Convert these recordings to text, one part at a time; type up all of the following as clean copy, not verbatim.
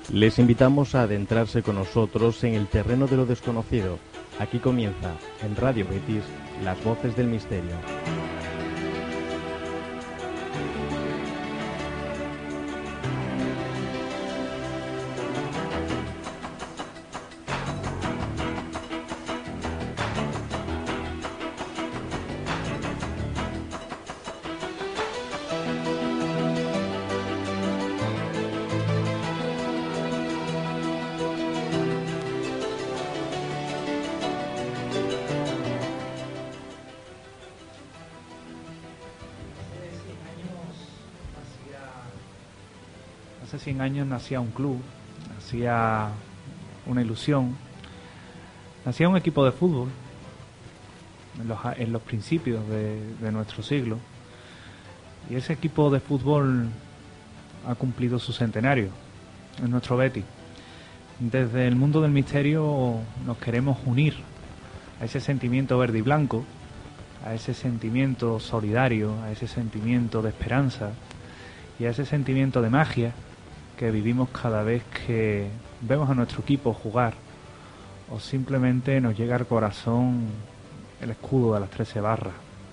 Les invitamos a adentrarse con nosotros en el terreno de lo desconocido. Aquí comienza, en Radio Betis, Las Voces del Misterio. Hace 100 años nacía un club, nacía una ilusión, nacía un equipo de fútbol en los principios de nuestro siglo, y ese equipo de fútbol ha cumplido su centenario, es nuestro Betis. Desde el mundo del misterio nos queremos unir a ese sentimiento verde y blanco, a ese sentimiento solidario, a ese sentimiento de esperanza y a ese sentimiento de magia que vivimos cada vez que vemos a nuestro equipo jugar o simplemente nos llega al corazón el escudo de las 13 barras.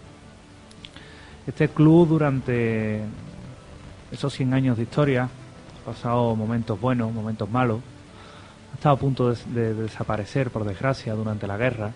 Este club, durante esos 100 años de historia, ha pasado momentos buenos, momentos malos, ha estado a punto de desaparecer, por desgracia, durante la guerra,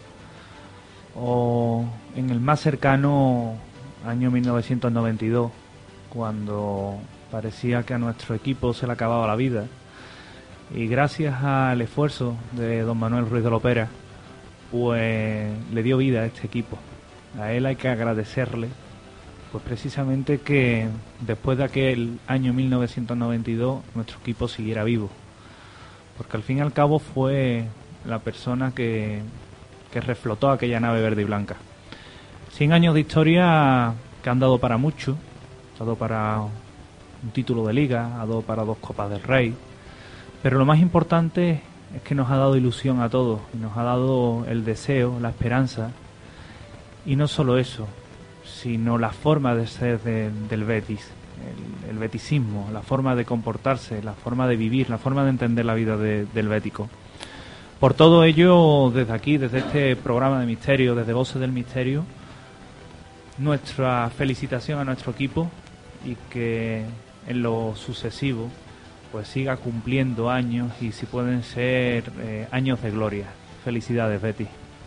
o en el más cercano año 1992, cuando parecía que a nuestro equipo se le acababa la vida, y gracias al esfuerzo de don Manuel Ruiz de Lopera, pues le dio vida a este equipo. A él hay que agradecerle, pues precisamente que después de aquel año 1992 nuestro equipo siguiera vivo, porque al fin y al cabo fue la persona que reflotó aquella nave verde y blanca. 100 años de historia que han dado para mucho, ha dado para un título de liga, ha dado para 2 Copas del Rey, pero lo más importante es que nos ha dado ilusión a todos, y nos ha dado el deseo, la esperanza, y no solo eso, sino la forma de ser del Betis, el betisismo, la forma de comportarse, la forma de vivir, la forma de entender la vida del bético. Por todo ello, desde aquí, desde este programa de misterio, desde Voces del Misterio, nuestra felicitación a nuestro equipo, y que en lo sucesivo pues siga cumpliendo años, y si pueden ser años de gloria. Felicidades, Betis.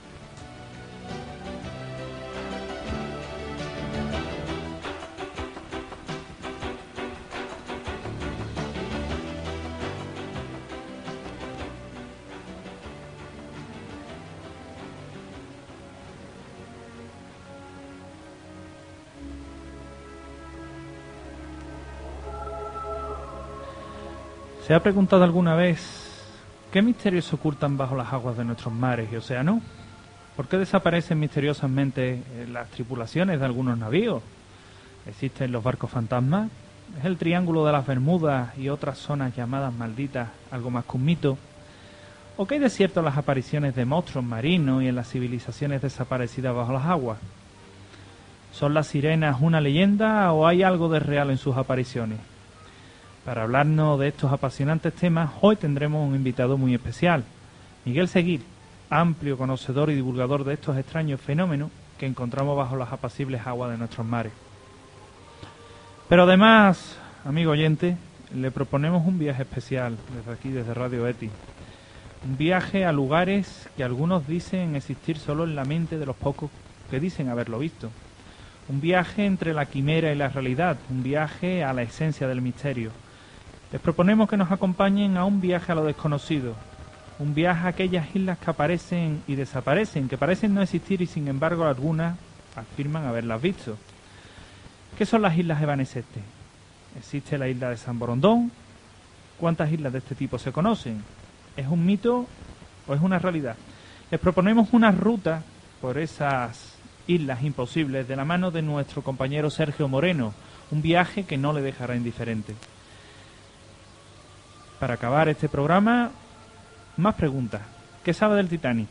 ¿Se ha preguntado alguna vez qué misterios se ocultan bajo las aguas de nuestros mares y océanos? ¿Por qué desaparecen misteriosamente las tripulaciones de algunos navíos? ¿Existen los barcos fantasmas? ¿Es el Triángulo de las Bermudas y otras zonas llamadas malditas algo más que un mito? ¿O qué hay de cierto en las apariciones de monstruos marinos y en las civilizaciones desaparecidas bajo las aguas? ¿Son las sirenas una leyenda o hay algo de real en sus apariciones? Para hablarnos de estos apasionantes temas, hoy tendremos un invitado muy especial, Miguel Seguí, amplio conocedor y divulgador de estos extraños fenómenos que encontramos bajo las apacibles aguas de nuestros mares. Pero además, amigo oyente, le proponemos un viaje especial desde aquí, desde Radio Betis. Un viaje a lugares que algunos dicen existir solo en la mente de los pocos que dicen haberlo visto. Un viaje entre la quimera y la realidad, un viaje a la esencia del misterio. Les proponemos que nos acompañen a un viaje a lo desconocido, un viaje a aquellas islas que aparecen y desaparecen, que parecen no existir y sin embargo algunas afirman haberlas visto. ¿Qué son las islas Evanescentes? ¿Existe la isla de San Borondón? ¿Cuántas islas de este tipo se conocen? ¿Es un mito o es una realidad? Les proponemos una ruta por esas islas imposibles de la mano de nuestro compañero Sergio Moreno, un viaje que no le dejará indiferente. Para acabar este programa, más preguntas. ¿Qué sabe del Titanic?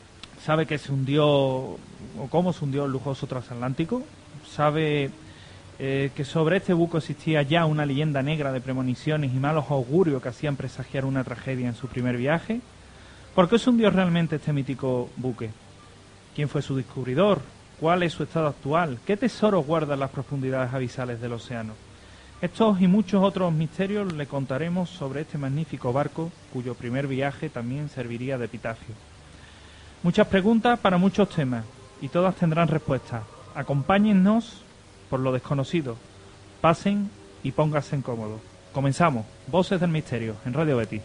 ¿Sabe que se hundió o cómo se hundió el lujoso transatlántico? ¿Sabe que sobre este buque existía ya una leyenda negra de premoniciones y malos augurios que hacían presagiar una tragedia en su primer viaje. ¿Por qué se hundió realmente este mítico buque? ¿Quién fue su descubridor? ¿Cuál es su estado actual? ¿Qué tesoros guardan las profundidades abisales del océano? Estos y muchos otros misterios le contaremos sobre este magnífico barco, cuyo primer viaje también serviría de epitafio. Muchas preguntas para muchos temas, y todas tendrán respuesta. Acompáñennos por lo desconocido. Pasen y pónganse cómodos. Comenzamos. Voces del Misterio, en Radio Betis.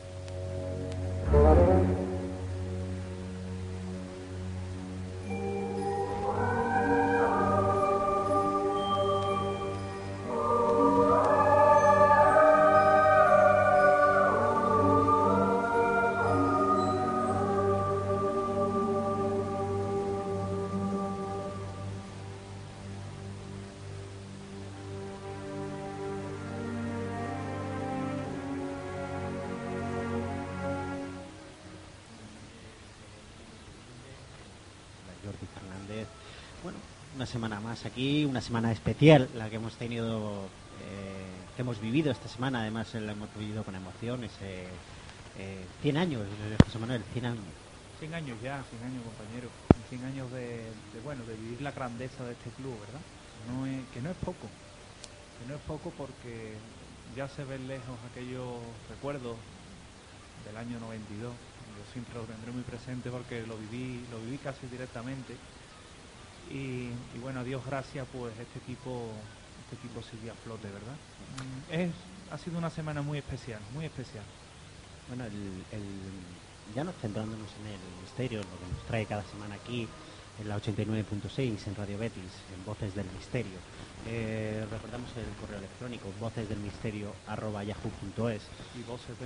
Jordi Fernández. Bueno, una semana más aquí, una semana especial, la que hemos tenido, que hemos vivido esta semana. Además, la hemos vivido con emoción. 100 años, José Manuel, 100 años. 100 años ya, 100 años, compañero. 100 años de vivir la grandeza de este club, ¿verdad? Que no es poco. Que no es poco porque ya se ven lejos aquellos recuerdos del año 92. Yo siempre lo tendré muy presente porque lo viví casi directamente. Y bueno, a Dios gracias, pues este equipo sigue a flote, ¿verdad? Ha sido una semana muy especial, muy especial. Bueno, ya nos centrándonos en el misterio, lo que nos trae cada semana aquí en la 89.6 en Radio Betis, en Voces del Misterio. Recordamos el correo electrónico vocesdelmisterio@yahoo.es y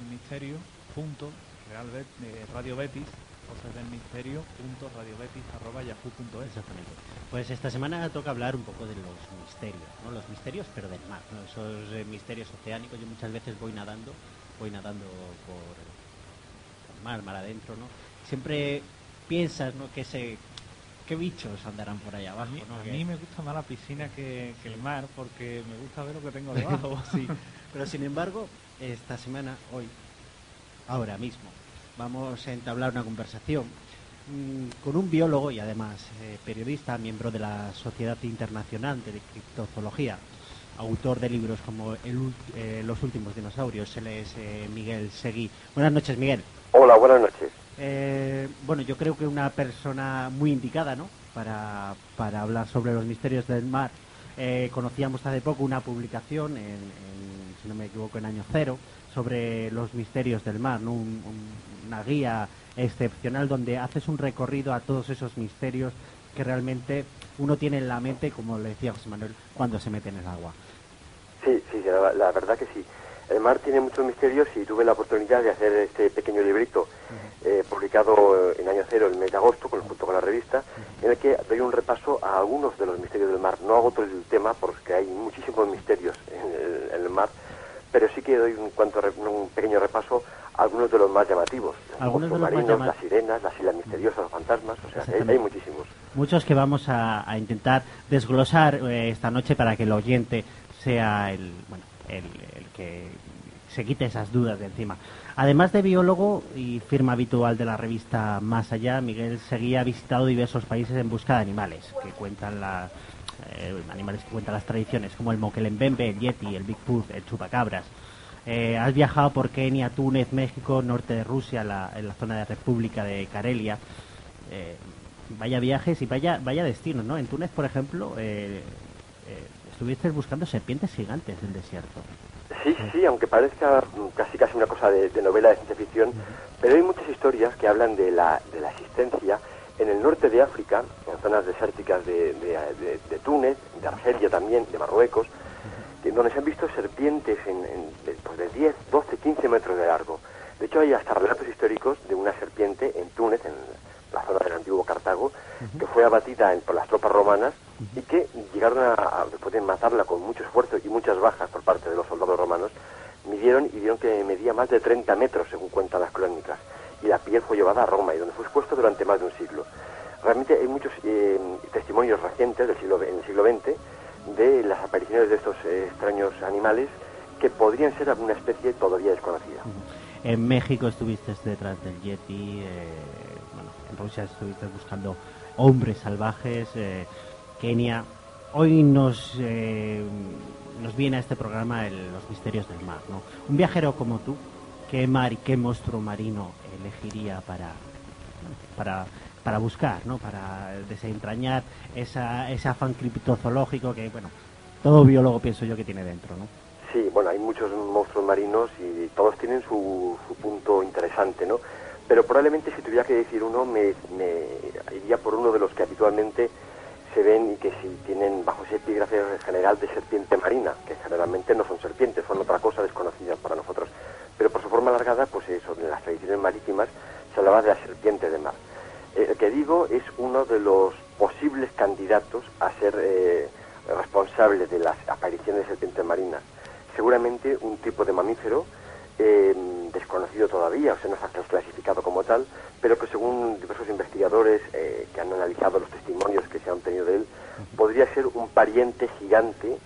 vocesdelmisterio.radiobetis, vocesdelmisterio.radiobetis@yahoo.es. Exactamente. Pues esta semana toca hablar un poco de los misterios, ¿no? Los misterios, pero del mar, ¿no? Esos misterios oceánicos. Yo muchas veces voy nadando por mar adentro, ¿no? Siempre piensas, ¿no? ¿Qué bichos andarán por ahí abajo? ¿no? A mí me gusta más la piscina que el mar, porque me gusta ver lo que tengo debajo. Sí. Pero sin embargo, esta semana, ahora mismo, vamos a entablar una conversación con un biólogo y además periodista, miembro de la Sociedad Internacional de Criptozoología, autor de libros como Los últimos dinosaurios. Él es Miguel Seguí. Buenas noches, Miguel. Hola, buenas noches. Bueno, yo creo que una persona muy indicada, ¿no?, para hablar sobre los misterios del mar. Conocíamos hace poco una publicación, si no me equivoco, en Año Cero, sobre los misterios del mar, ¿no? Una guía excepcional donde haces un recorrido a todos esos misterios que realmente uno tiene en la mente, como le decía José Manuel, cuando se mete en el agua. Sí, la verdad que sí. El mar tiene muchos misterios y tuve la oportunidad de hacer este pequeño librito publicado en Año Cero el mes de agosto junto con la revista, en el que doy un repaso a algunos de los misterios del mar. No hago todo el tema porque hay muchísimos misterios en el mar, pero sí que doy un pequeño repaso a algunos de los más llamativos. Los marinos, las sirenas, las islas misteriosas, los fantasmas, o sea, hay muchísimos. Muchos que vamos a intentar desglosar esta noche para que el oyente sea el que se quite esas dudas de encima. Además de biólogo y firma habitual de la revista Más Allá, Miguel Seguí ha visitado diversos países en busca de animales que cuentan las tradiciones, como el moquelembembe, el yeti, el bigfoot, el chupacabras. Has viajado por Kenia, Túnez, México, norte de Rusia, en la zona de República de Carelia. Vaya viajes y vaya destinos, ¿no? En Túnez, por ejemplo, estuviste buscando serpientes gigantes del desierto. Sí, aunque parezca casi una cosa de novela de ciencia ficción, pero hay muchas historias que hablan de la existencia en el norte de África, en zonas desérticas de Túnez, de Argelia también, de Marruecos, donde se han visto serpientes de 10, 12, 15 metros de largo. De hecho, hay hasta relatos históricos de una serpiente en Túnez, en la zona del antiguo Cartago, que fue abatida por las tropas romanas y que llegaron después de matarla con mucho esfuerzo y muchas bajas por parte de los soldados romanos, midieron y vieron que medía más de 30 metros, según cuentan las crónicas, y la piel fue llevada a Roma y donde fue expuesto durante más de un siglo. Realmente hay muchos testimonios recientes en el siglo XX de las apariciones de estos extraños animales que podrían ser alguna especie todavía desconocida. En México estuviste detrás del Yeti, bueno, en Rusia estuviste buscando hombres salvajes, Kenia. Hoy nos viene a este programa los misterios del mar, ¿no? Un viajero como tú, ¿qué mar y qué monstruo marino elegiría para buscar, ¿no? Para desentrañar ese afán criptozoológico que, bueno, todo biólogo pienso yo que tiene dentro, ¿no? Sí, bueno, hay muchos monstruos marinos y todos tienen su punto interesante, ¿no? Pero probablemente si tuviera que decir uno, me iría por uno de los que habitualmente se ven y que si tienen bajo ese epígrafe general de serpiente marina, que generalmente no son serpientes, son otra cosa desconocida para nosotros. Pero por su forma alargada, pues eso, en las tradiciones marítimas se hablaba de la serpiente de mar. El que digo es uno de los posibles candidatos a ser responsable de las apariciones de serpientes marinas. Seguramente un tipo de mamífero desconocido todavía, o sea, no está clasificado como tal, pero que según diversos investigadores que han analizado los testimonios que se han obtenido de él, podría ser un pariente gigante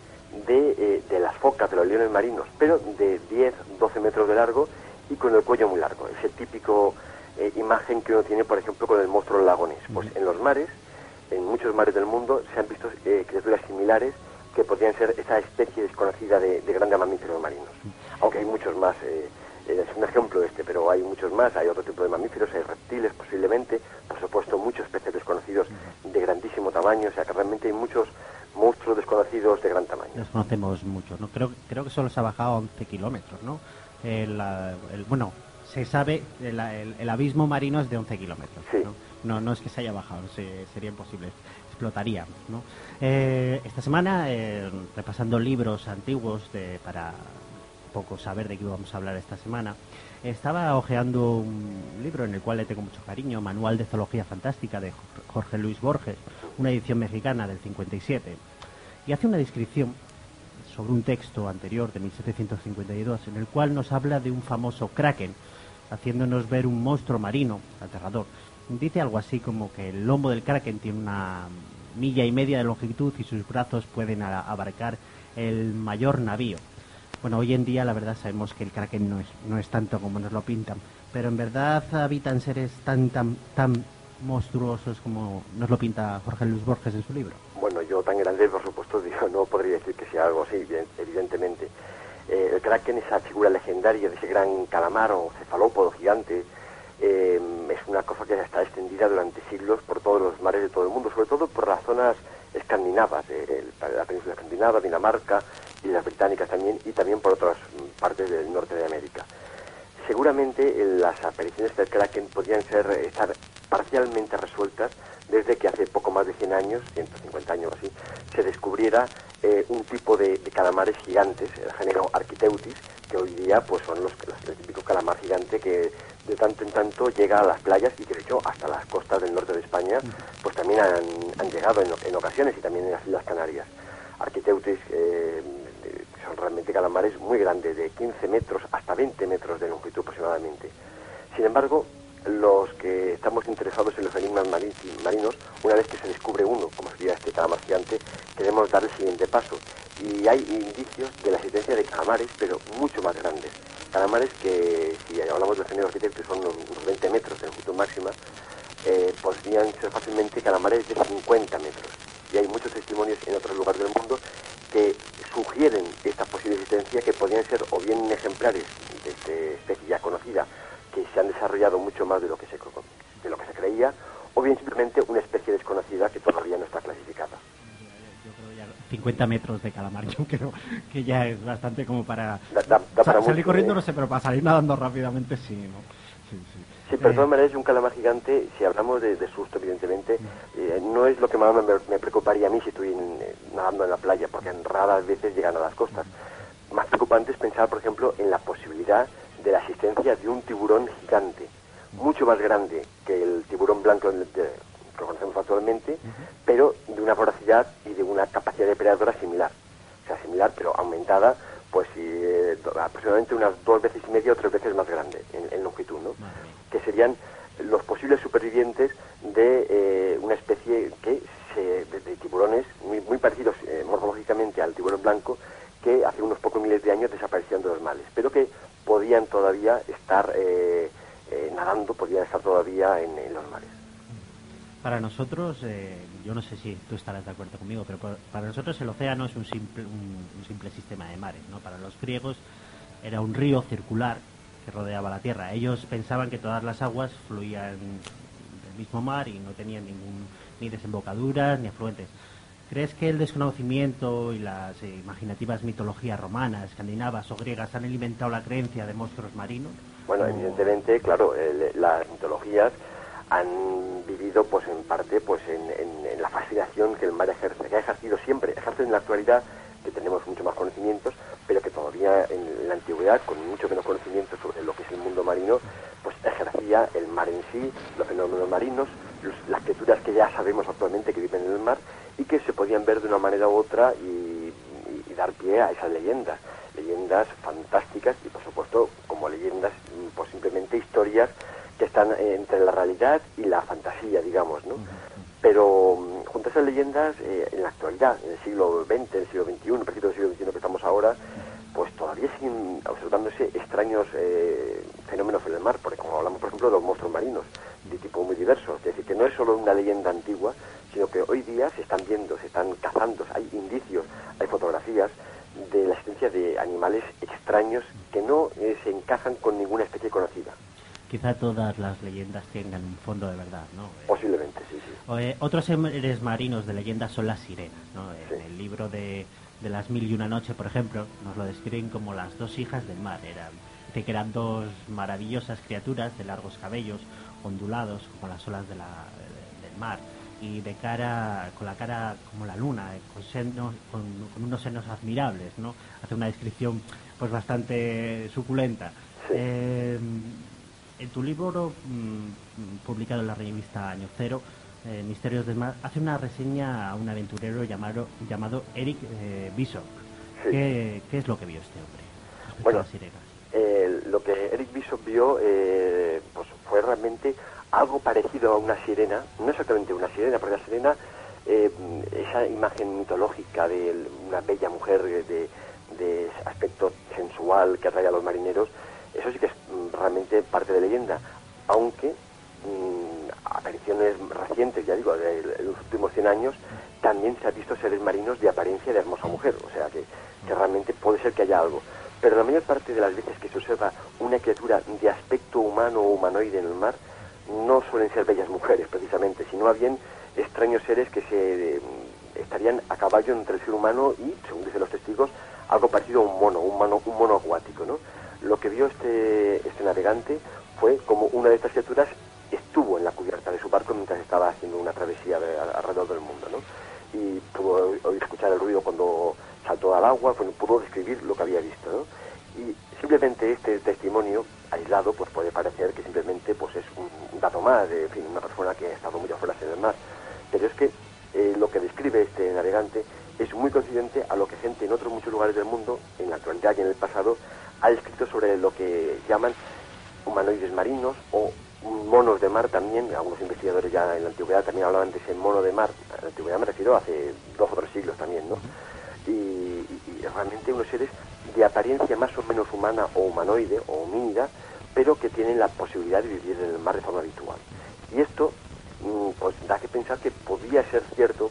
de las focas, de los leones marinos, pero de 10-12 metros de largo y con el cuello muy largo. Ese típico imagen que uno tiene, por ejemplo, con el monstruo lagonés. Pues en los mares, en muchos mares del mundo, se han visto criaturas similares que podrían ser esa especie desconocida de grandes mamíferos marinos. Aunque hay muchos más, es un ejemplo pero hay muchos más, hay otro tipo de mamíferos, hay reptiles posiblemente, por supuesto muchos peces desconocidos de grandísimo tamaño, o sea que realmente hay muchos monstruos desconocidos de gran tamaño. Los conocemos muchos, ¿no? Creo que solo se ha bajado a 11 kilómetros, ¿no? Bueno, se sabe, el abismo marino es de 11 kilómetros, sí. No es que se haya bajado, sería imposible, explotaría, ¿no? Esta semana, repasando libros antiguos para un poco saber de qué vamos a hablar esta semana, estaba hojeando un libro en el cual le tengo mucho cariño, Manual de Zoología Fantástica de Jorge Luis Borges, una edición mexicana del 57, y hace una descripción sobre un texto anterior de 1752 en el cual nos habla de un famoso kraken, haciéndonos ver un monstruo marino aterrador. Dice algo así como que el lomo del kraken tiene 1,5 millas de longitud y sus brazos pueden abarcar el mayor navío. Bueno, hoy en día la verdad sabemos que el kraken no es tanto como nos lo pintan, pero en verdad habitan seres tan monstruosos como nos lo pinta Jorge Luis Borges en su libro. Bueno, yo tan grande, por supuesto, no podría decir que sea algo así, evidentemente. El kraken, esa figura legendaria de ese gran calamar o cefalópodo gigante, es una cosa que está extendida durante siglos por todos los mares de todo el mundo, sobre todo por las zonas escandinavas, la península escandinava, Dinamarca y las británicas también, y también por otras partes del norte de América. Seguramente las apariciones del kraken podrían estar parcialmente resueltas desde que hace poco más de 100 años, 150 años así, se descubriera un tipo de calamares gigantes, el género Architeutis, que hoy día pues son el típico calamar gigante que de tanto en tanto llega a las playas y que de hecho hasta las costas del norte de España pues también han llegado en ocasiones, y también en las Islas Canarias. Architeutis son realmente calamares muy grandes, de 15 metros hasta 20 metros de longitud aproximadamente. Sin embargo, los que estamos interesados en los enigmas marinos, una vez que se descubre uno, como sería este calamar gigante, queremos dar el siguiente paso. Y hay indicios de la existencia de calamares, pero mucho más grandes. Calamares que, si hablamos del género Architeutis, son unos 20 metros de longitud máxima, podrían ser fácilmente calamares de 50 metros. Y hay muchos testimonios en otros lugares del mundo que sugieren esta posible existencia, que podrían ser o bien ejemplares de esta especie ya conocida, que se han desarrollado mucho más de lo que se creía, o bien simplemente una especie desconocida que todavía no está clasificada. Yo creo ya 50 metros de calamar, yo creo que ya es bastante como para, para salir mucho, corriendo, no sé, pero para salir nadando rápidamente sí, ¿no? Sí. Sí, pero de todas maneras un calamar gigante, si hablamos de susto, evidentemente, no es lo que más me preocuparía a mí si estoy nadando en la playa, porque raras veces llegan a las costas. Más preocupante es pensar, por ejemplo, en la posibilidad de la existencia de un tiburón gigante, mucho más grande que el tiburón blanco que conocemos actualmente, pero de una voracidad y de una capacidad depredadora similar. O sea, similar, pero aumentada, pues aproximadamente unas 2,5 veces o 3 veces más grande en longitud, ¿no? Que serían los posibles supervivientes de una especie que, de tiburones muy parecidos morfológicamente al tiburón blanco, que hace unos pocos miles de años desaparecieron de los mares, pero que podían todavía estar nadando, podían estar todavía en los mares. Para nosotros, yo no sé si tú estarás de acuerdo conmigo, pero para nosotros el océano es un simple sistema de mares, ¿no? Para los griegos era un río circular que rodeaba la Tierra. Ellos pensaban que todas las aguas fluían del mismo mar y no tenían ni desembocaduras ni afluentes. ¿Crees que el desconocimiento y las imaginativas mitologías romanas, escandinavas o griegas han alimentado la creencia de monstruos marinos? Bueno, evidentemente, claro, las mitologías han vivido, pues en parte, pues en la fascinación que el mar ejerce, que ha ejercido siempre, ejerce en la actualidad, que tenemos mucho más conocimientos, pero que todavía en la antigüedad, con mucho menos conocimiento sobre lo que es el mundo marino, pues ejercía el mar en sí, los fenómenos marinos, las criaturas que ya sabemos actualmente que viven en el mar y que se podían ver de una manera u otra y dar pie a esas leyendas fantásticas y, por supuesto, como leyendas, pues simplemente historias que están entre la realidad y la fantasía, digamos, ¿no? Pero junto a esas leyendas, en la actualidad, en el siglo XX, en el siglo XXI, en principio del siglo XXI que estamos ahora, pues todavía siguen observándose extraños fenómenos en el mar, porque como hablamos, por ejemplo, de los monstruos marinos, de tipo muy diverso, es decir, que no es solo una leyenda antigua, sino que hoy día se están viendo, se están cazando, hay indicios, hay fotografías de la existencia de animales extraños que no se encajan con ninguna especie conocida. Quizá todas las leyendas tengan un fondo de verdad, ¿no? Posiblemente, sí. Otros seres marinos de leyendas son las sirenas, ¿no? Sí. En el libro de las 1001 noches, por ejemplo, nos lo describen como las dos hijas del mar. Dice que eran dos maravillosas criaturas de largos cabellos, ondulados como las olas del mar, y con la cara como la luna, con unos senos admirables, ¿no? Hace una descripción pues bastante suculenta. Sí. En tu libro, publicado en la revista Año Cero, Misterios del Mar, hace una reseña a un aventurero llamado Eric Bishop. Sí. ¿Qué es lo que vio este hombre respecto Bueno, a las sirenas? Lo que Eric Bishop vio pues fue realmente algo parecido a una sirena, no exactamente una sirena, porque la sirena, esa imagen mitológica de una bella mujer de aspecto sensual que atrae a los marineros, eso sí que es realmente parte de leyenda, aunque apariciones recientes, ya digo, de los últimos 100 años, también se ha visto seres marinos de apariencia de hermosa mujer, o sea que realmente puede ser que haya algo. Pero la mayor parte de las veces que se observa una criatura de aspecto humano o humanoide en el mar, no suelen ser bellas mujeres precisamente, sino bien extraños seres que estarían a caballo entre el ser humano y, según dicen los testigos, algo parecido a un mono acuático, ¿no? Lo que vio este navegante fue como una de estas criaturas estuvo en la cubierta de su barco mientras estaba haciendo una travesía alrededor del mundo, ¿no? Y pudo escuchar el ruido cuando saltó al agua, pudo describir lo que había visto, ¿no? Y simplemente este testimonio aislado pues puede parecer que simplemente pues es un dato más de una persona que ha estado muy afuera en el mar, pero es que lo que describe este navegante es muy coincidente a lo que gente en otros muchos lugares del mundo, en la actualidad y en el pasado, ha escrito sobre lo que llaman humanoides marinos o monos de mar también. Algunos investigadores ya en la antigüedad también hablaban de ese mono de mar. En la antigüedad me refiero hace 2 o 3 siglos también, ¿no? Y realmente unos seres de apariencia más o menos humana o humanoide o homínida, pero que tienen la posibilidad de vivir en el mar de forma habitual. Y esto pues da que pensar que pudiera ser cierto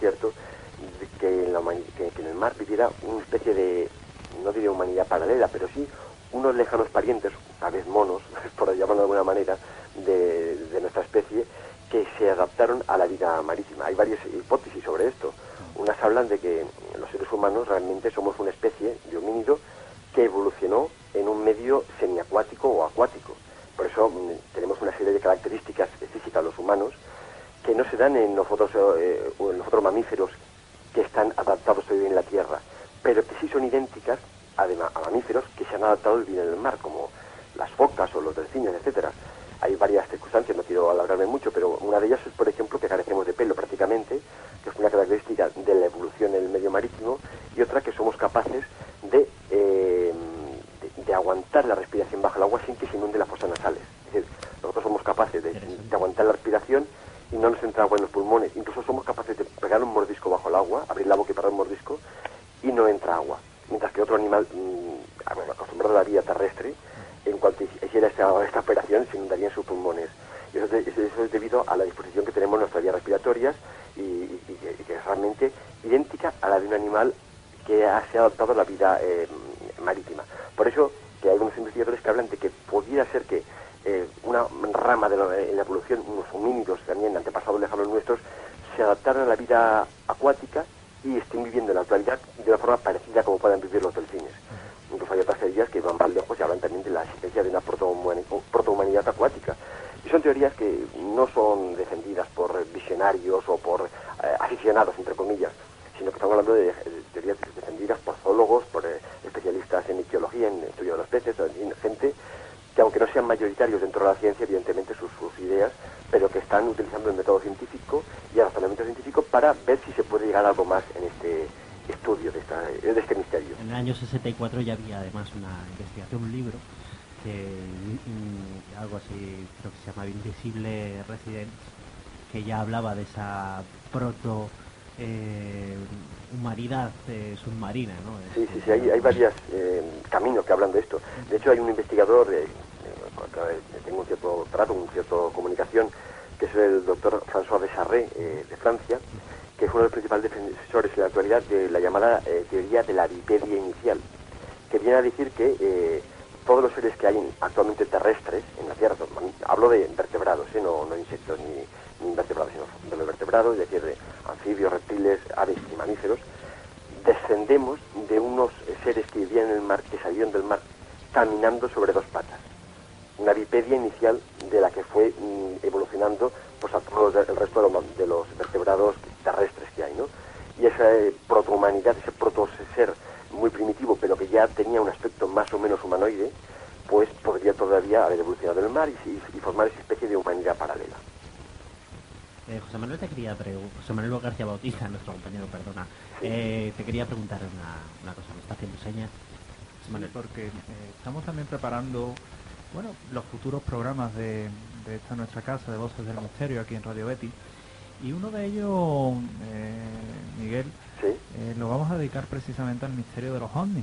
que en el mar viviera una especie de, no diría humanidad paralela, pero sí unos lejanos parientes, a veces monos, por llamarlo de alguna manera, de nuestra especie, que se adaptaron a la vida marítima. Hay varias hipótesis sobre esto. Unas hablan de que los seres humanos realmente somos una especie de homínido que evolucionó en un medio semiacuático o acuático. Por eso tenemos una serie de características físicas los humanos que no se dan en los otros mamíferos que están adaptados a vivir en la tierra, pero que sí son idénticas además a mamíferos que se han adaptado a vivir en el mar, como las focas o los delfines, etcétera. Hay varias circunstancias, no quiero alargarme mucho, pero una de ellas es, por ejemplo, que carecemos de pelo prácticamente, que es una característica de la evolución en el medio marítimo, y otra que somos capaces de aguantar la respiración bajo el agua sin que se inunden las fosas nasales. Es decir, nosotros somos capaces de aguantar la respiración y no nos entra agua en los pulmones. Incluso somos capaces de pegar un mordisco bajo el agua, abrir la boca y pegar un mordisco, y no entra agua. Mientras que otro animal acostumbrado a la vida terrestre, en cuanto hiciera esta operación, se inundarían sus pulmones. Y eso es debido a la disposición que tenemos en nuestras vías respiratorias y que es realmente idéntica a la de un animal que se ha adaptado a la vida marítima. Por eso que hay unos investigadores que hablan de que pudiera ser que una rama de la evolución, unos homínidos también, antepasados lejanos nuestros, se adaptaron a la vida acuática y estén viviendo en la actualidad de una forma parecida como puedan vivir los delfines. Incluso hay otras teorías que van más lejos y hablan también de la existencia de una protohumanidad acuática. Y son teorías que no son defendidas por visionarios o por aficionados, entre comillas, sino que estamos hablando de teorías defendidas por zoólogos, por especialistas en ictiología, en estudio de los peces, gente que aunque no sean mayoritarios dentro de la ciencia, evidentemente sus ideas, pero que están utilizando el método científico y el razonamiento científico para ver si se puede llegar a algo más en este estudio de este misterio. En el año 64 ya había además una investigación, un libro, algo así, creo que se llama Invisible Residence, que ya hablaba de esa humanidad submarina, ¿no? Sí, hay varios caminos que hablan de esto. De hecho, hay un investigador, tengo un cierto trato, una cierta comunicación, que es el doctor François Desarré, de Francia, que es uno de los principales defensores en la actualidad de la llamada teoría de la bipedia inicial, que viene a decir que todos los seres que hay actualmente terrestres en la Tierra, hablo de vertebrados, no insectos ni invertebrados, sino de los vertebrados, es decir, de anfibios, reptiles, aves y mamíferos, descendemos de unos seres que vivían en el mar, que salieron del mar caminando sobre dos patas. Una bipedia inicial de la que fue evolucionando pues a todo el resto de los vertebrados terrestres que hay, ¿no? Y esa protohumanidad, ese protoser muy primitivo, pero que ya tenía un aspecto más o menos humanoide, pues podría todavía haber evolucionado en el mar y formar esa especie de humanidad paralela. José Manuel José Manuel García Bautista, nuestro compañero, perdona, te quería preguntar una cosa, me está haciendo señas. José Manuel, porque estamos también preparando los futuros programas de esta nuestra casa de Voces del Misterio aquí en Radio Betis, y uno de ellos, Miguel, ¿Sí? lo vamos a dedicar precisamente al misterio de los ovnis.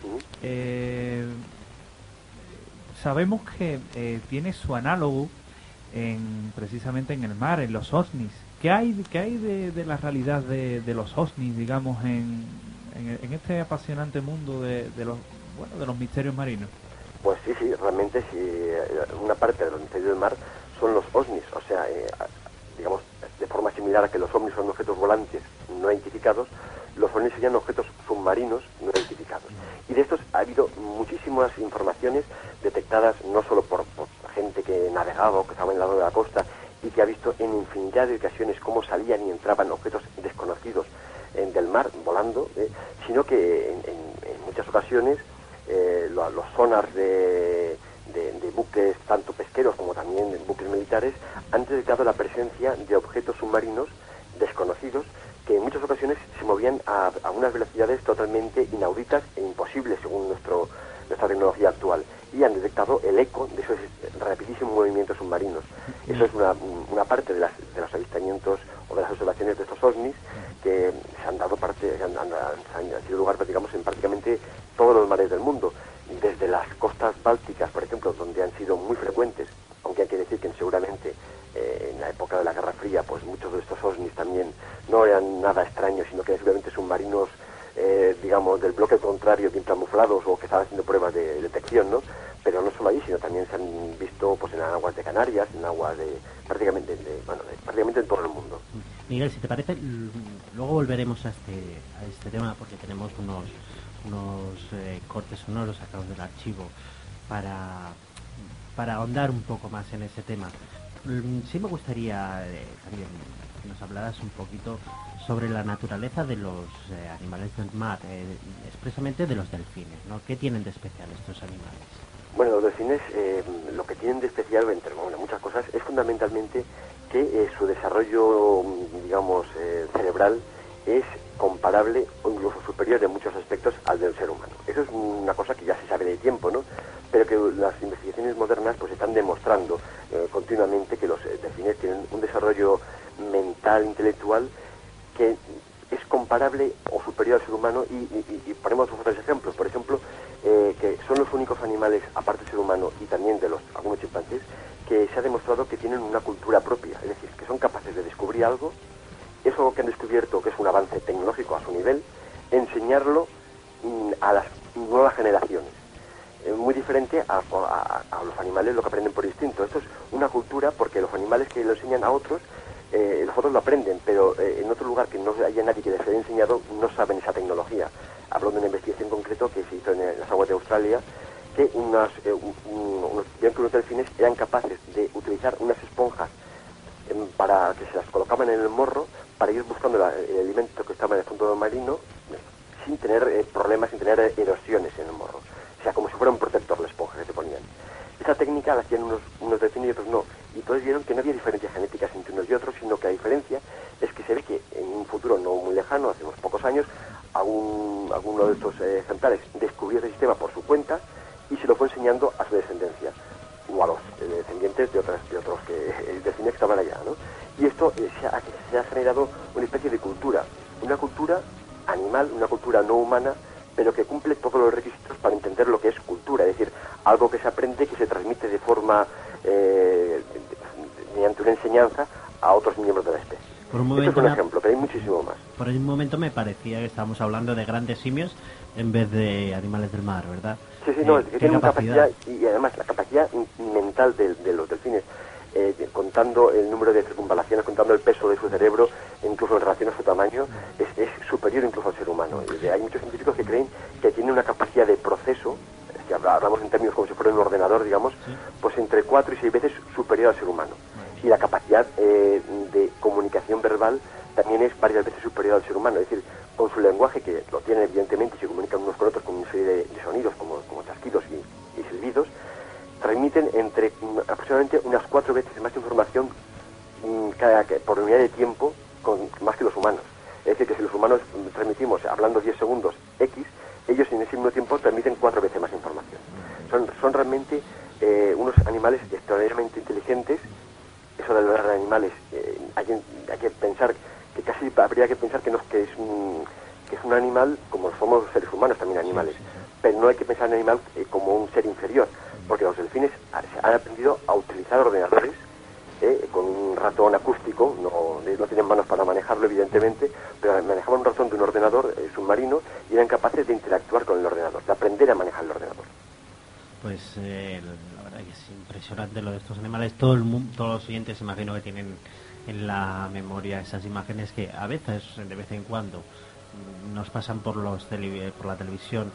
Sabemos que tiene su análogo precisamente en el mar, en los ovnis. ¿Qué hay de la realidad de los ovnis, digamos, en este apasionante mundo de los misterios marinos? Pues sí, realmente sí, una parte de los misterios del mar son los ovnis, o sea, digamos, de forma similar a que los ovnis son objetos volantes no identificados, los ovnis serían objetos submarinos no identificados. Y de estos ha habido muchísimas informaciones detectadas no solo por gente que navegaba o que estaba en el lado de la costa y que ha visto en infinidad de ocasiones cómo salían y entraban objetos desconocidos del mar volando, sino que en muchas ocasiones los sonars de buques tanto pesqueros como también buques militares han detectado la presencia de objetos submarinos desconocidos que en muchas ocasiones se movían a unas velocidades totalmente inauditas e imposibles según nuestra tecnología actual, y han detectado el eco de esos rapidísimos movimientos submarinos. Eso es una parte de los avistamientos o de las observaciones de estos ovnis que se han dado han sido lugar, digamos, en prácticamente todos los mares del mundo, desde las costas bálticas, por ejemplo, donde han sido muy frecuentes, aunque hay que decir que seguramente en la época de la Guerra Fría, pues muchos de estos ovnis también no eran nada extraños, sino que eran simplemente submarinos, digamos, del bloque contrario, bien camuflados o que estaban haciendo pruebas de detección, ¿no? Pero no solo ahí, sino también se han visto pues en aguas de Canarias, en aguas prácticamente en todo el mundo. Miguel, si te parece, luego volveremos a este tema porque tenemos unos cortes sonoros sacados del archivo para ahondar un poco más en ese tema. Sí me gustaría también que nos hablaras un poquito sobre la naturaleza de los animales del mar, expresamente de los delfines, ¿no? ¿Qué tienen de especial estos animales? Bueno, los delfines lo que tienen de especial, entre muchas cosas, es fundamentalmente que su desarrollo, digamos, cerebral es comparable o incluso superior en muchos aspectos al del ser humano. Eso es una cosa que ya se sabe de tiempo, ¿no? Pero que las investigaciones modernas pues están demostrando continuamente que los delfines tienen un desarrollo mental, intelectual, que es comparable o superior al ser humano, y ponemos otros ejemplos. Por ejemplo, que son los únicos animales, aparte del ser humano y también de algunos chimpancés, que se ha demostrado que tienen una cultura propia, es decir, que son capaces de descubrir algo, eso que han descubierto, que es un avance tecnológico a su nivel, enseñarlo a las nuevas generaciones. Muy diferente a los animales, lo que aprenden por instinto. Esto es una cultura, porque los animales que lo enseñan a otros, los otros lo aprenden, pero en otro lugar que no haya nadie que les haya enseñado, no saben esa tecnología. Hablo de una investigación concreta que se hizo en las aguas de Australia, que unos delfines eran capaces de utilizar unas esponjas para que se las colocaban en el morro para ir buscando el alimento que estaba en el fondo marino sin tener problemas, sin tener erosiones en el morro. O sea, como si fuera un protector la esponja que se ponían. Esa técnica la hacían unos delfines y otros no. Y entonces vieron que no había diferencias genéticas entre unos y otros, sino que la diferencia es que se ve que en un futuro no muy lejano, hace unos pocos años, alguno de estos ejemplares descubrió ese sistema por su cuenta y se lo fue enseñando a su descendencia, o a los descendientes de otros delfines que estaban allá, ¿no? Y esto se ha generado una especie de cultura, una cultura animal, una cultura no humana, pero que cumple todos los requisitos para entender lo que es cultura, es decir, algo que se aprende, que se transmite de forma, mediante una enseñanza a otros miembros de la especie. Este es un ejemplo, pero hay muchísimo más. Por un momento me parecía que estábamos hablando de grandes simios en vez de animales del mar, ¿verdad? Sí, no, que tienen capacidad, y además la capacidad mental de los delfines, contando el número de circunvalaciones, contando el peso de su cerebro, incluso en relación a su tamaño, es superior incluso al ser humano. Hay muchos científicos que creen que tiene una capacidad de proceso, si hablamos en términos como si fuera un ordenador, digamos, pues entre 4 y 6 veces superior al ser humano. Y la capacidad de comunicación verbal también es varias veces superior al ser humano, es decir, con su lenguaje, que lo tienen evidentemente y se comunican unos con otros con una serie de sonidos como chasquidos y silbidos, transmiten entre aproximadamente unas 4 veces más información por unidad de tiempo más que los humanos. Es decir, que si los humanos transmitimos, hablando 10 segundos, X, ellos en ese mismo tiempo transmiten 4 veces más información. Son realmente unos animales extraordinariamente inteligentes. Eso de hablar de animales, hay que pensar que casi habría que pensar que es un animal como somos los seres humanos, también animales, pero no hay que pensar en el animal como un ser inferior, porque los delfines han aprendido a utilizar ordenadores con un ratón acústico, no tienen manos para manejarlo evidentemente, pero manejaban un ratón de un ordenador submarino y eran capaces de interactuar con el ordenador, de aprender a manejar el ordenador. Pues la verdad que es impresionante lo de estos animales. Todos los oyentes imagino que tienen en la memoria esas imágenes que a veces, de vez en cuando, nos pasan por la televisión.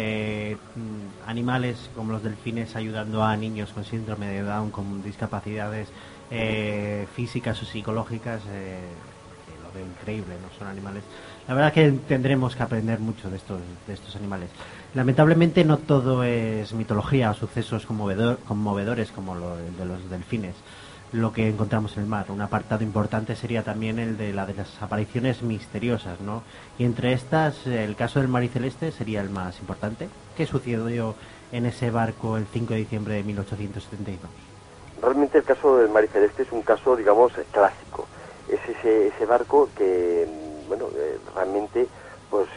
Animales como los delfines ayudando a niños con síndrome de Down, con discapacidades físicas o psicológicas, lo veo increíble, ¿no? Son animales. La verdad que tendremos que aprender mucho de estos animales. Lamentablemente no todo es mitología o sucesos conmovedores como lo de los delfines, lo que encontramos en el mar. Un apartado importante sería también el de las apariciones misteriosas, ¿no? Y entre estas, el caso del Mariceleste sería el más importante. ¿Qué sucedió en ese barco el 5 de diciembre de 1872? Realmente el caso del Mariceleste es un caso, digamos, clásico. Es ese barco que, realmente, pues,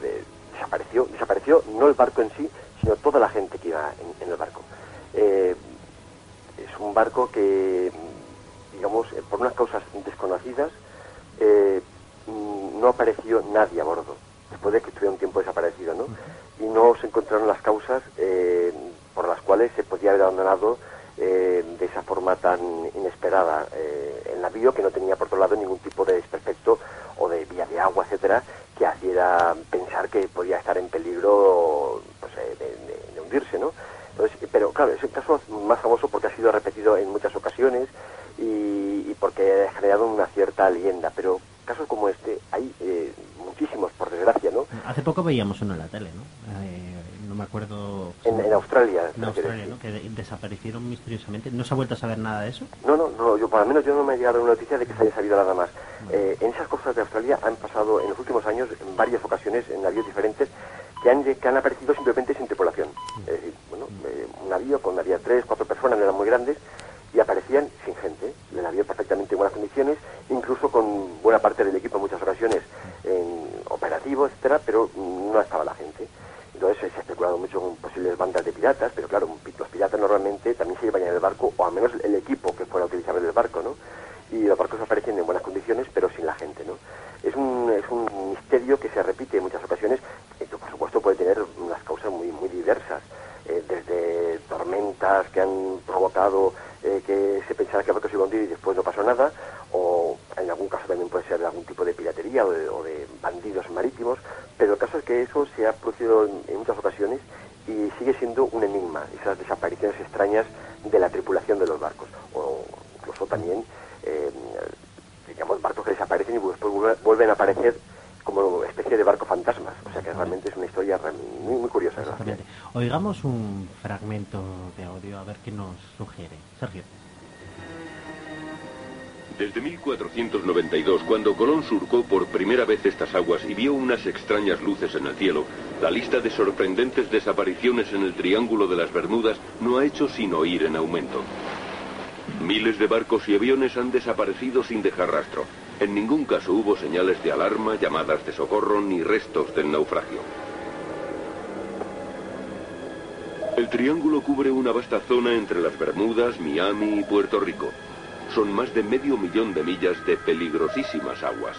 desapareció no el barco en sí, sino toda la gente que iba en el barco. Es un barco que, digamos, por unas causas desconocidas, no apareció nadie a bordo, después de que estuviera un tiempo desaparecido, ¿no? Y no se encontraron las causas por las cuales se podía haber abandonado de esa forma tan inesperada el navío, que no tenía por otro lado ningún tipo de desperfecto o de vía de agua, etcétera, que hiciera pensar que podía estar en peligro, pues, de hundirse, ¿no? Entonces, pero claro, es el caso más famoso porque ha sido repetido en muchas ocasiones y porque ha generado una cierta leyenda, pero casos como este hay muchísimos, por desgracia, ¿no? Hace poco veíamos uno en la tele, ¿no? No me acuerdo... En Australia. En Australia, ¿no? Que desaparecieron misteriosamente. ¿No se ha vuelto a saber nada de eso? No, yo por lo menos yo no me he llegado una noticia de que se haya sabido nada más. En esas costas de Australia han pasado en los últimos años en varias ocasiones en navíos diferentes que han aparecido simplemente sin tripulación. Es decir, un navío con había 3, 4 personas, no eran muy grandes, y aparecían sin gente, el avión perfectamente en buenas condiciones, incluso con buena parte del equipo en muchas ocasiones en operativo, etcétera, pero no estaba la gente. Entonces se ha especulado mucho con posibles bandas de piratas, pero claro, los piratas normalmente también se llevan en el barco, o al menos el equipo que fuera utilizable del barco, ¿no? Y los barcos aparecen en buenas condiciones, pero sin la gente, ¿no? Es un misterio que se repite en muchas ocasiones, que por supuesto puede tener unas causas muy diversas, desde tormentas que han provocado que se pensara que el barco se iba a hundir y después no pasó nada, o en algún caso también puede ser algún tipo de piratería o de bandidos marítimos, pero el caso es que eso se ha producido en muchas ocasiones y sigue siendo un enigma, esas desapariciones extrañas de la tripulación de los barcos, o incluso también digamos barcos que desaparecen y después vuelven a aparecer como especie de barco fantasmas, o sea que realmente es una historia muy curiosa. Exactamente. Oigamos un fragmento de audio a ver qué nos sugiere. Sergio. Desde 1492, cuando Colón surcó por primera vez estas aguas y vio unas extrañas luces en el cielo, la lista de sorprendentes desapariciones en el Triángulo de las Bermudas no ha hecho sino ir en aumento. Miles de barcos y aviones han desaparecido sin dejar rastro. En ningún caso hubo señales de alarma, llamadas de socorro ni restos del naufragio. El triángulo cubre una vasta zona entre las Bermudas, Miami y Puerto Rico. Son más de 500.000 de millas de peligrosísimas aguas.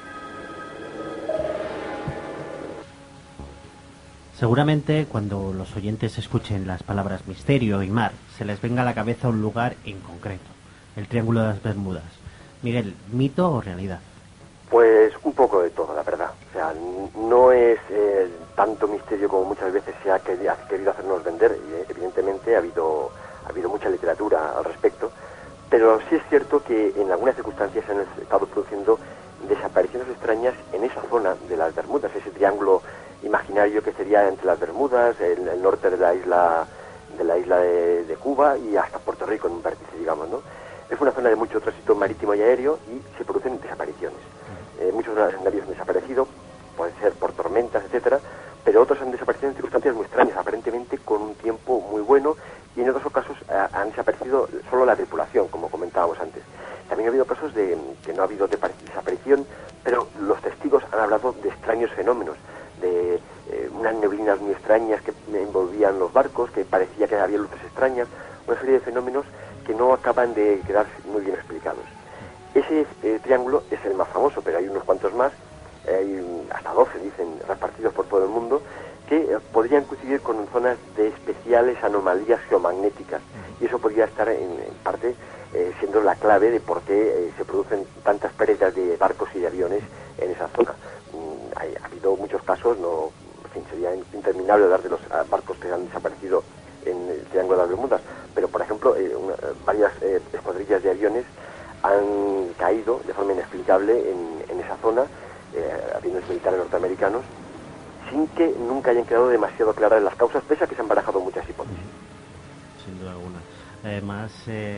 Seguramente cuando los oyentes escuchen las palabras misterio y mar, se les venga a la cabeza un lugar en concreto, el Triángulo de las Bermudas. Miguel, ¿mito o realidad? Pues un poco de todo, la verdad. O sea, no es tanto misterio como muchas veces se ha querido hacernos vender. Y, evidentemente ha habido mucha literatura al respecto, pero sí es cierto que en algunas circunstancias se han estado produciendo desapariciones extrañas en esa zona de las Bermudas, ese triángulo imaginario que sería entre las Bermudas, el norte de la isla de Cuba y hasta Puerto Rico en un vértice, digamos, ¿no? Es una zona de mucho tránsito marítimo y aéreo y se producen desapariciones. Muchos navíos han desaparecido, pueden ser por tormentas, etcétera, pero otros han desaparecido en circunstancias muy extrañas, aparentemente con un tiempo muy bueno, y en otros casos han desaparecido solo la tripulación, como comentábamos antes. También ha habido casos de que no ha habido desaparición, pero los testigos han hablado de extraños fenómenos, de unas neblinas muy extrañas que envolvían los barcos, que parecía que había luces extrañas, una serie de fenómenos que no acaban de quedar muy bien explicados. Ese triángulo es el más famoso, pero hay unos cuantos más, hay hasta 12, dicen, repartidos por todo el mundo, que podrían coincidir con zonas de especiales anomalías geomagnéticas, y eso podría estar en parte siendo la clave de por qué se producen tantas pérdidas de barcos y de aviones en esa zona. Ha habido muchos casos, en fin, sería interminable hablar de los barcos que han desaparecido en el Triángulo de las Bermudas, pero por ejemplo varias escuadrillas de aviones han caído de forma inexplicable en esa zona, aviones militares norteamericanos, sin que nunca hayan quedado demasiado claras las causas, pese a que se han barajado muchas hipótesis. Sin duda alguna. Además,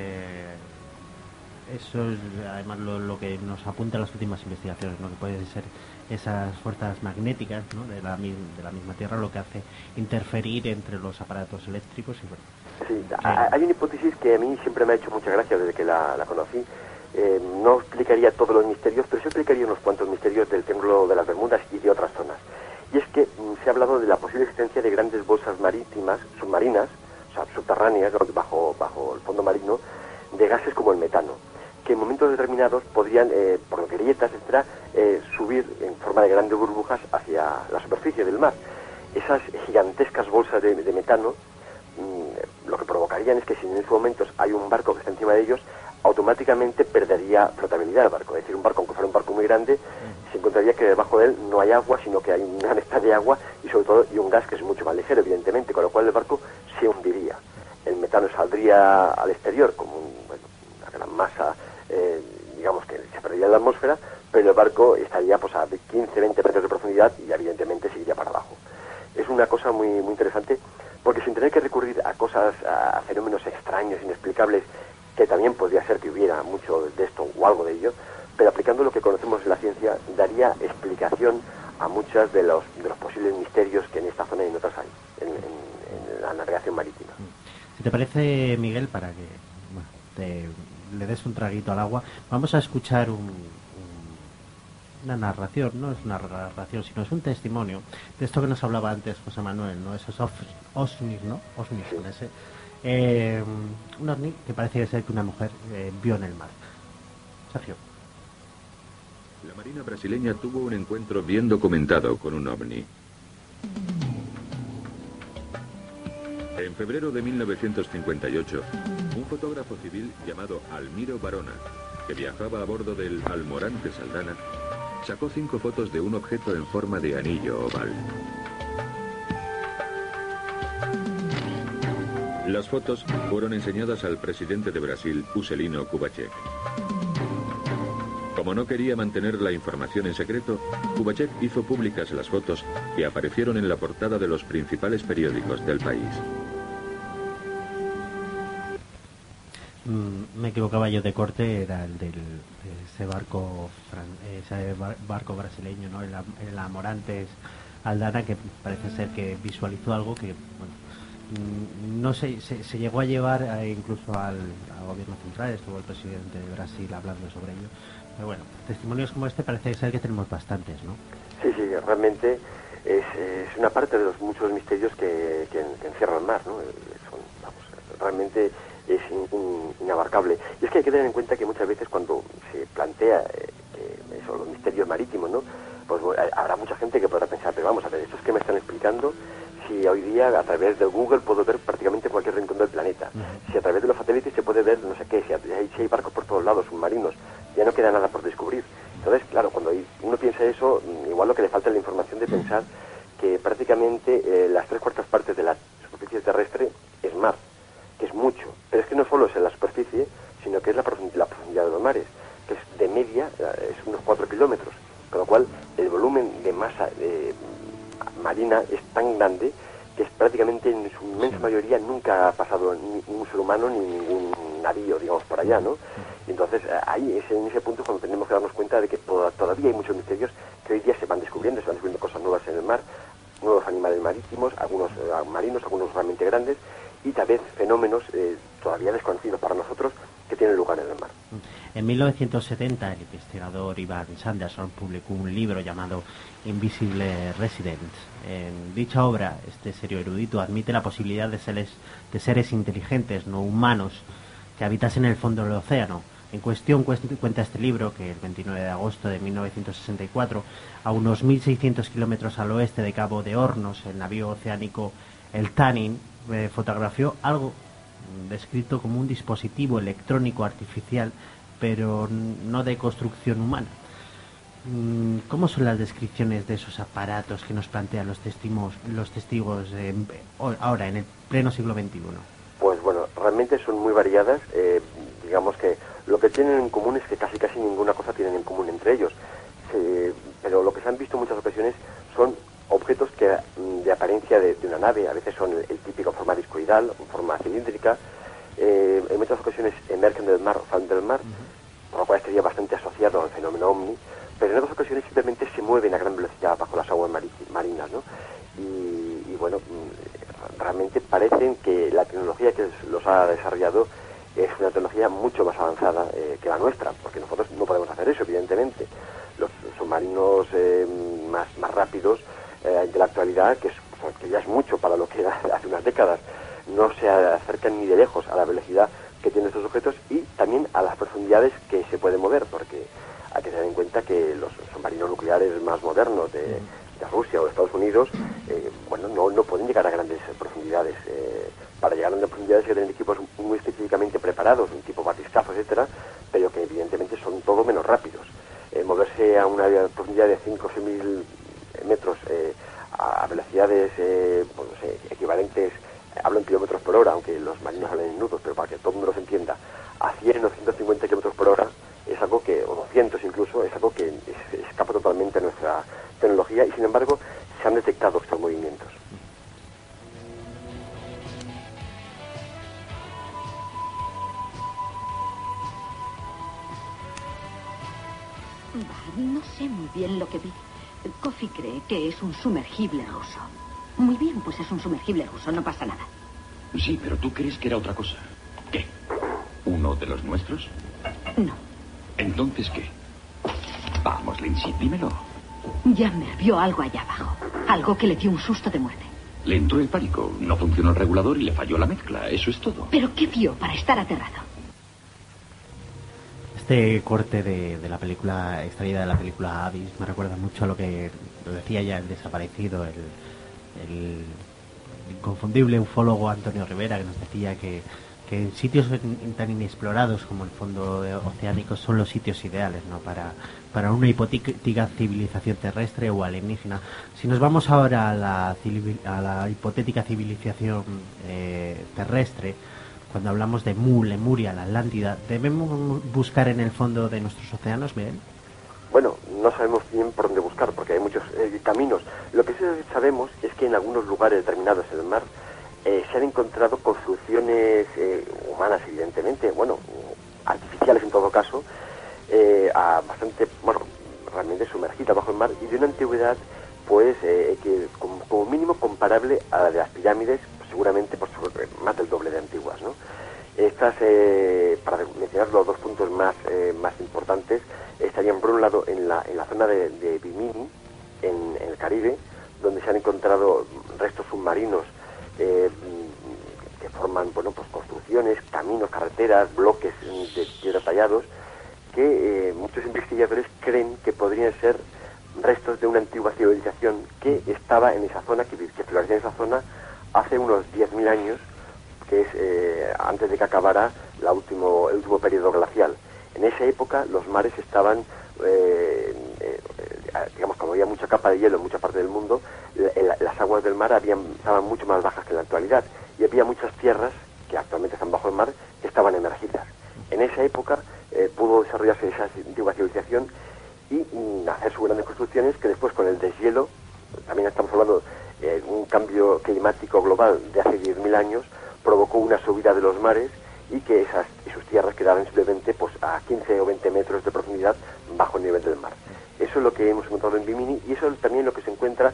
eso es además lo que nos apuntan las últimas investigaciones, ¿no? Que pueden ser esas fuerzas magnéticas, ¿no? de la misma Tierra, lo que hace interferir entre los aparatos eléctricos y bueno. Sí, hay una hipótesis que a mí siempre me ha hecho mucha gracia desde que la conocí. No explicaría todos los misterios, pero sí explicaría unos cuantos misterios del Triángulo de las Bermudas y de otras zonas. Y es que se ha hablado de la posible existencia de grandes bolsas marítimas, submarinas, o sea, subterráneas, bajo el fondo marino, de gases como el metano, que en momentos determinados podrían, por grietas, etcétera, subir en forma de grandes burbujas hacia la superficie del mar. Esas gigantescas bolsas de metano lo que provocarían es que si en esos momentos hay un barco que está encima de ellos, automáticamente perdería flotabilidad el barco. Es decir, un barco, aunque fuera un barco muy grande, se encontraría que debajo de él no hay agua, sino que hay un gran estado de agua y sobre todo y un gas que es mucho más ligero, evidentemente, con lo cual el barco se hundiría. El metano saldría al exterior como una gran masa, digamos que se perdería en la atmósfera, pero el barco estaría pues, a 15, 20 metros de profundidad y evidentemente seguiría para abajo. Es una cosa muy interesante, porque sin tener que recurrir a fenómenos extraños, inexplicables, que también podría ser que hubiera mucho de esto o algo de ello, pero aplicando lo que conocemos en la ciencia, daría explicación a muchos de los posibles misterios que en esta zona y en otras hay, en la navegación marítima. Si te parece, Miguel, para que le des un traguito al agua. Vamos a escuchar una narración, no es una narración, sino es un testimonio de esto que nos hablaba antes José Manuel, ¿no? Esos ovnis, ¿no? Ovnis con ese. Un ovni que parece ser que una mujer vio en el mar. Sergio. La Marina brasileña tuvo un encuentro bien documentado con un ovni. En febrero de 1958, un fotógrafo civil llamado Almiro Barona, que viajaba a bordo del Almirante Saldanha, sacó 5 fotos de un objeto en forma de anillo oval. Las fotos fueron enseñadas al presidente de Brasil, Juscelino Kubitschek. Como no quería mantener la información en secreto, Kubitschek hizo públicas las fotos que aparecieron en la portada de los principales periódicos del país. Me equivocaba yo de corte, era el de ese barco brasileño, ¿no? El Almirante Saldanha, que parece ser que visualizó algo que, bueno, no sé, se llegó a llevar incluso al gobierno central. Estuvo el presidente de Brasil hablando sobre ello. Pero bueno, testimonios como este parece ser que tenemos bastantes, ¿no? Sí, realmente es una parte de los muchos misterios que encierra el mar, ¿no? Realmente es inabarcable. Y es que hay que tener en cuenta que muchas veces cuando se plantea los misterios marítimos, ¿no? Pues habrá mucha gente que podrá pensar, pero vamos a ver, esto es que me están explicando si hoy día a través de Google puedo ver prácticamente cualquier rincón del planeta, si a través de los satélites se puede ver no sé qué, si hay barcos por todos lados, submarinos, ya no queda nada por descubrir. Entonces, claro, cuando uno piensa eso, igual lo que le falta es la información de pensar que prácticamente las 3/4 partes de la superficie terrestre es mar, que es mucho, pero es que no solo es en la superficie, sino que es la profundidad de los mares, que es de media, es unos 4 kilómetros, con lo cual el volumen de masa marina es tan grande que es prácticamente en su inmensa mayoría nunca ha pasado ni un ser humano ni ningún navío, digamos, por allá, ¿no? Y entonces ahí es en ese punto cuando tenemos que darnos cuenta de que todavía hay muchos misterios que hoy día se van descubriendo cosas nuevas en el mar, nuevos animales marítimos, algunos marinos, algunos realmente grandes, y tal vez fenómenos todavía desconocidos para nosotros que tienen lugar en el mar. En 1970 el investigador Ivan Sanderson publicó un libro llamado Invisible Residents. En dicha obra, este serio erudito admite la posibilidad de seres inteligentes, no humanos, que habitasen en el fondo del océano. En cuestión cuenta este libro que el 29 de agosto de 1964, a unos 1.600 kilómetros al oeste de Cabo de Hornos, el navío oceánico el Tanin fotografió algo descrito como un dispositivo electrónico artificial, pero no de construcción humana. ¿Cómo son las descripciones de esos aparatos que nos plantean los testigos ahora, en el pleno siglo XXI? Pues bueno, realmente son muy variadas. Digamos que lo que tienen en común es que casi ninguna cosa tienen en común entre ellos. Pero lo que se han visto en muchas ocasiones son objetos que de apariencia de una nave, a veces son el típico forma discoidal, forma cilíndrica, en muchas ocasiones emergen del mar o salen del mar, por lo cual estaría bastante asociado al fenómeno ovni, pero en otras ocasiones simplemente se mueven a gran velocidad bajo las aguas marinas, ¿no? Y bueno, realmente parecen que la tecnología que los ha desarrollado es una tecnología mucho más avanzada que la nuestra, porque nosotros no podemos hacer eso, evidentemente. Los submarinos más rápidos de la actualidad, que ya es mucho para lo que era hace unas décadas, no se acercan ni de lejos a la velocidad que tienen estos objetos y también a las profundidades que se pueden mover, porque hay que tener en cuenta que los submarinos nucleares más modernos de Rusia o de Estados Unidos, no pueden llegar a grandes profundidades. Para llegar a grandes profundidades hay que tener equipos muy específicamente preparados, un tipo batiscafo, etcétera, pero que evidentemente son todo menos rápidos. Moverse a una profundidad de 5 o 6 mil metros a velocidades equivalentes, hablo en kilómetros por hora, aunque los marinos hablan en minutos, pero para que todo el mundo los entienda, a 100 o 150 kilómetros por hora es algo que, o 200 incluso, es algo que escapa totalmente a nuestra tecnología y sin embargo se han detectado estos movimientos. No sé muy bien lo que vi. Coffee cree que es un sumergible ruso. Muy bien, pues es un sumergible ruso, no pasa nada. Sí, pero tú crees que era otra cosa. ¿Qué? ¿Un uno de los nuestros? No. ¿Entonces qué? Vamos, Lindsay, dímelo. Jammer vio algo allá abajo. Algo que le dio un susto de muerte. Le entró el pánico, no funcionó el regulador y le falló la mezcla. Eso es todo. ¿Pero qué vio para estar aterrado? Este corte de la película, extraída de la película Abyss, me recuerda mucho a lo que lo decía ya el desaparecido, el inconfundible ufólogo Antonio Rivera, que nos decía que en sitios tan inexplorados como el fondo oceánico son los sitios ideales, ¿no? para una hipotética civilización terrestre o alienígena. Si nos vamos ahora a la hipotética civilización terrestre, cuando hablamos de Mu, Lemuria, la Atlántida, ¿debemos buscar en el fondo de nuestros océanos, Miguel? Bueno, no sabemos bien por dónde buscar, porque hay muchos caminos. Lo que sí sabemos es que en algunos lugares determinados en el mar se han encontrado construcciones humanas, evidentemente, bueno, artificiales en todo caso, bastante, bueno, realmente sumergidas bajo el mar y de una antigüedad, pues, que como mínimo comparable a la de las pirámides, pues, seguramente pues, más del doble de antiguas, ¿no? Estas, para mencionar los dos puntos más importantes, estarían por un lado en la zona de Bimini, en el Caribe, donde se han encontrado restos submarinos que forman, bueno, pues construcciones, caminos, carreteras, bloques de piedra tallados, que muchos investigadores creen que podrían ser restos de una antigua civilización que estaba en esa zona, que florecía en esa zona hace unos 10.000 años, que es antes de que acabara el último periodo glacial. En esa época los mares estaban, digamos, como había mucha capa de hielo en mucha parte del mundo, las aguas del mar estaban mucho más bajas que en la actualidad, y había muchas tierras que actualmente están bajo el mar que estaban emergidas. En esa época pudo desarrollarse esa antigua civilización y hacer sus grandes construcciones, que después con el deshielo, también estamos hablando de un cambio climático global de hace 10.000 años, provocó una subida de los mares y que sus tierras quedaran simplemente pues, a 15 o 20 metros de profundidad bajo el nivel del mar. Eso es lo que hemos encontrado en Bimini, y eso es también lo que se encuentra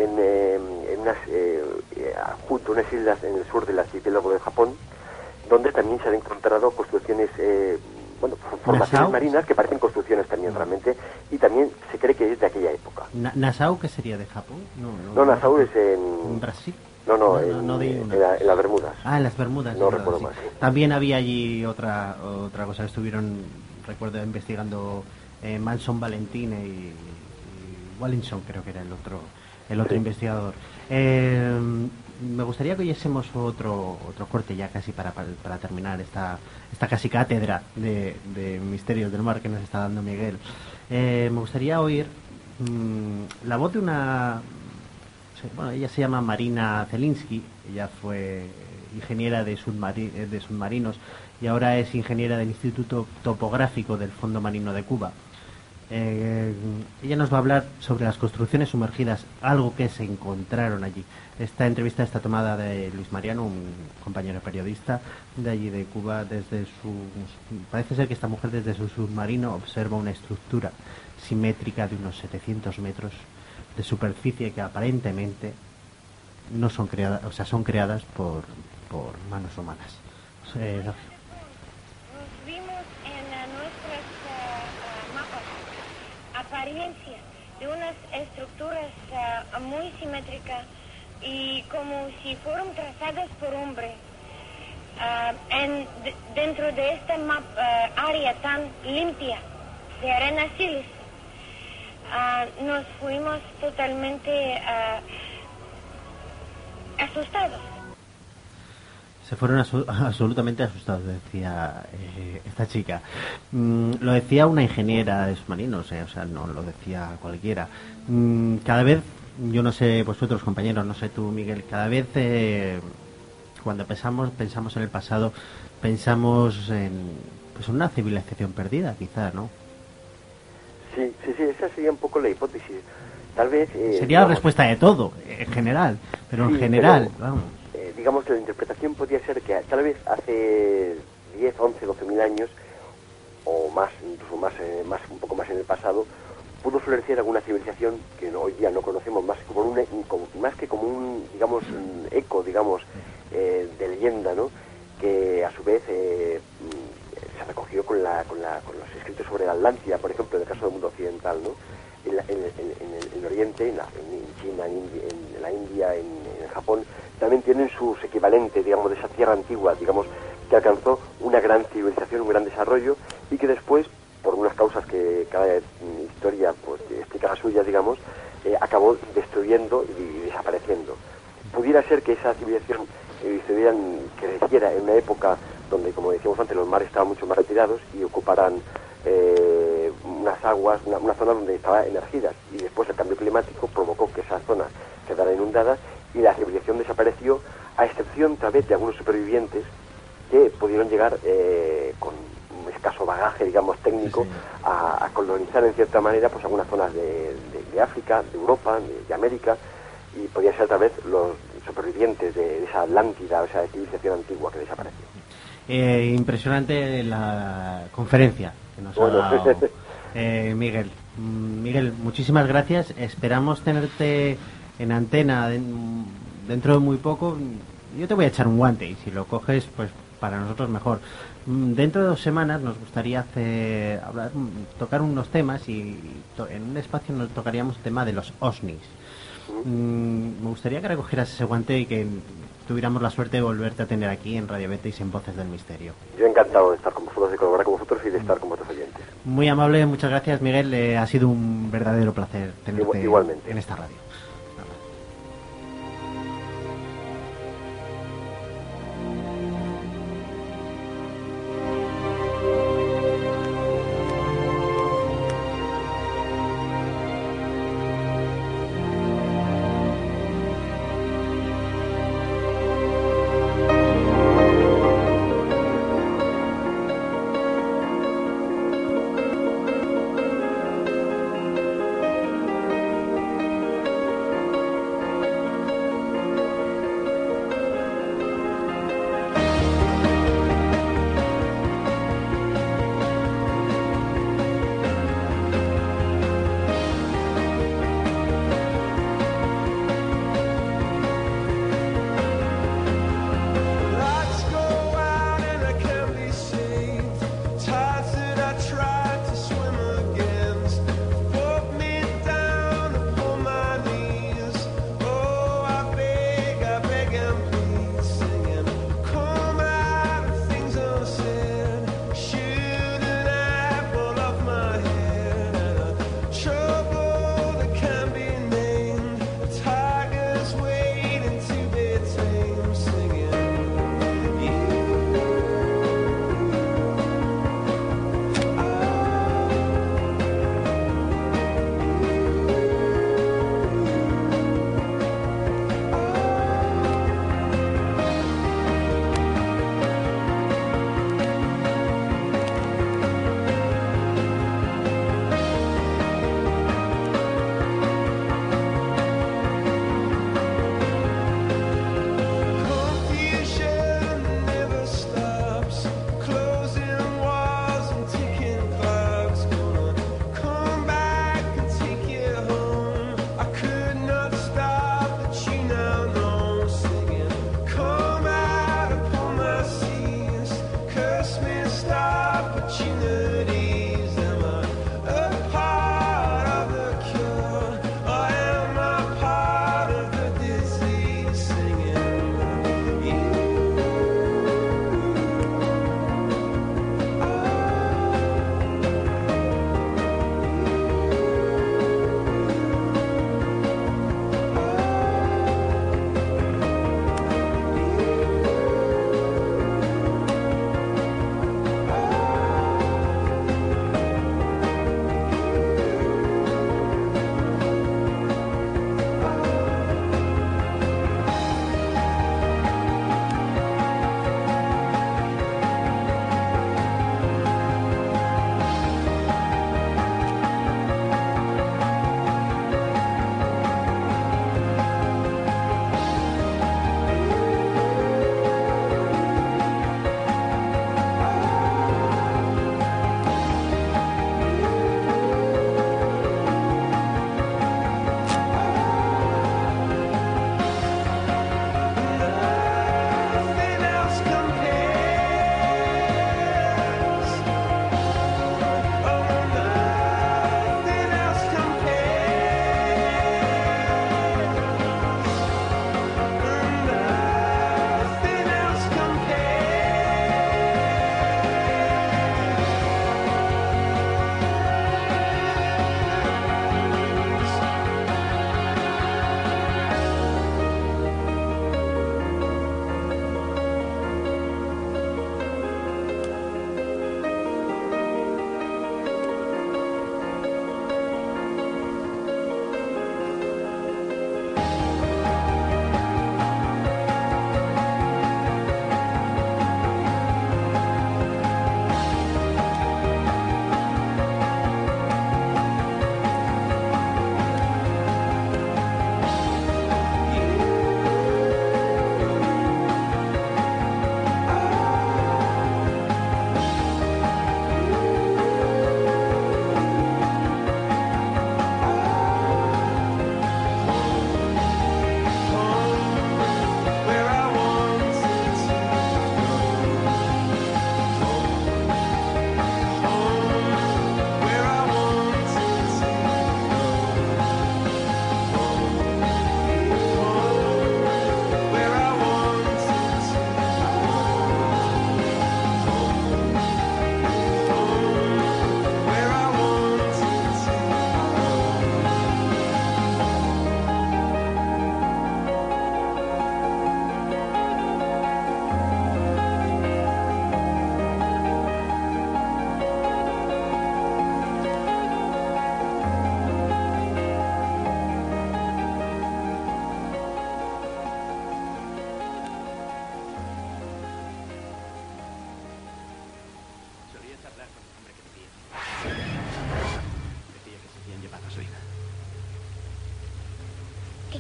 junto a unas islas en el sur del archipiélago de Japón, donde también se han encontrado construcciones, formaciones marinas que parecen construcciones también realmente, y también se cree que es de aquella época. ¿Nassau, que sería de Japón? No, Nassau es ¿En Brasil? No, en las Bermudas. Ah, en las Bermudas. No recuerdo más. Sí. También había allí otra cosa que estuvieron, recuerdo, investigando Manson Valentine y Wallinson, creo que era el otro sí. Investigador. Me gustaría que oyésemos otro corte ya casi para terminar esta casi cátedra de misterios del mar que nos está dando Miguel. Me gustaría oír la voz de una... Bueno, ella se llama Marina Zelinsky, ella fue ingeniera de submarinos y ahora es ingeniera del Instituto Topográfico del Fondo Marino de Cuba. Ella nos va a hablar sobre las construcciones sumergidas, algo que se encontraron allí. Esta entrevista está tomada de Luis Mariano, un compañero periodista de allí de Cuba. Parece ser que esta mujer desde su submarino observa una estructura simétrica de unos 700 metros de superficie que aparentemente no son creadas, o sea, son creadas por manos humanas. Vimos en nuestros mapas apariencia de unas estructuras muy simétricas y como si fueran trazadas por hombre. Dentro de esta área tan limpia de arena sílice, nos fuimos totalmente asustados. Se fueron absolutamente asustados, decía esta chica. Lo decía una ingeniera de submarinos, o sea, no lo decía cualquiera. Cada vez, yo no sé vosotros compañeros, no sé tú Miguel, cada vez cuando pensamos en el pasado, pensamos en una civilización perdida, quizá, ¿no? Sí, esa sería un poco la hipótesis. Tal vez... sería la respuesta de todo, en general, pero sí, en general, vamos. Digamos que la interpretación podría ser que tal vez hace 10, 11, 12.000 años, o más, incluso más, un poco más en el pasado, pudo florecer alguna civilización que hoy día no conocemos más que como un, digamos, un eco, digamos, de leyenda, ¿no? Que a su vez se recogió con los escritos sobre la Atlántida, por ejemplo, en el caso del mundo occidental, ¿no? En Oriente, en China, en la India, en el Japón, también tienen sus equivalentes, digamos, de esa tierra antigua, digamos, que alcanzó una gran civilización, un gran desarrollo, y que después, por unas causas que cada historia pues explica la suya, digamos, acabó destruyendo y desapareciendo. Pudiera ser que esa civilización creciera en una época donde, como decíamos antes, los mares estaban mucho más retirados y ocuparan unas aguas, una zona donde estaban emergidas, y después el cambio climático provocó que esas zonas quedaran inundadas y la civilización desapareció, a excepción tal vez de algunos supervivientes que pudieron llegar con un escaso bagaje, digamos, técnico, sí, sí, a colonizar en cierta manera pues algunas zonas de África, de Europa, de América, y podían ser tal vez los supervivientes de esa Atlántida, o esa civilización antigua que desapareció. Impresionante la conferencia que nos ha dado Miguel. Miguel, muchísimas gracias. Esperamos tenerte en antena dentro de muy poco. Yo te voy a echar un guante y si lo coges, pues para nosotros mejor. Dentro de 2 semanas nos gustaría tocar unos temas y en un espacio nos tocaríamos el tema de los OSNIs. Me gustaría que recogieras ese guante y que tuviéramos la suerte de volverte a tener aquí en Radio Betis en Voces del Misterio. Yo encantado de estar con vosotros, de colaborar con vosotros y de estar con vuestros oyentes. Muy amable, muchas gracias, Miguel. Ha sido un verdadero placer tenerte igualmente en esta radio.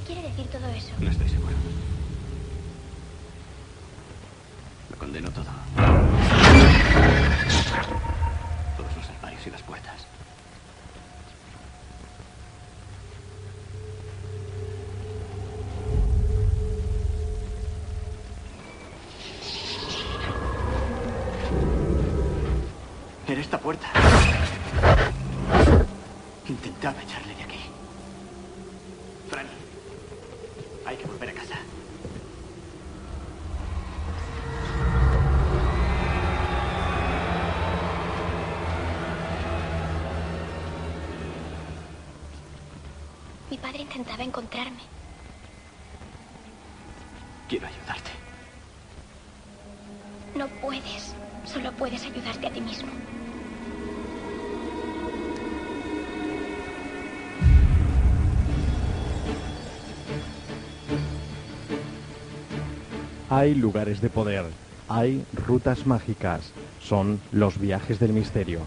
quiere decir todo eso? No estoy seguro. Lo condeno todo. Todos los armarios y las puertas. Era esta puerta. Intentaba echarle de aquí. Franny, hay que volver a casa. Mi padre intentaba encontrarme. Quiero ayudarte. No puedes. Solo puedes ayudarte a ti mismo. Hay lugares de poder, hay rutas mágicas, son los viajes del misterio.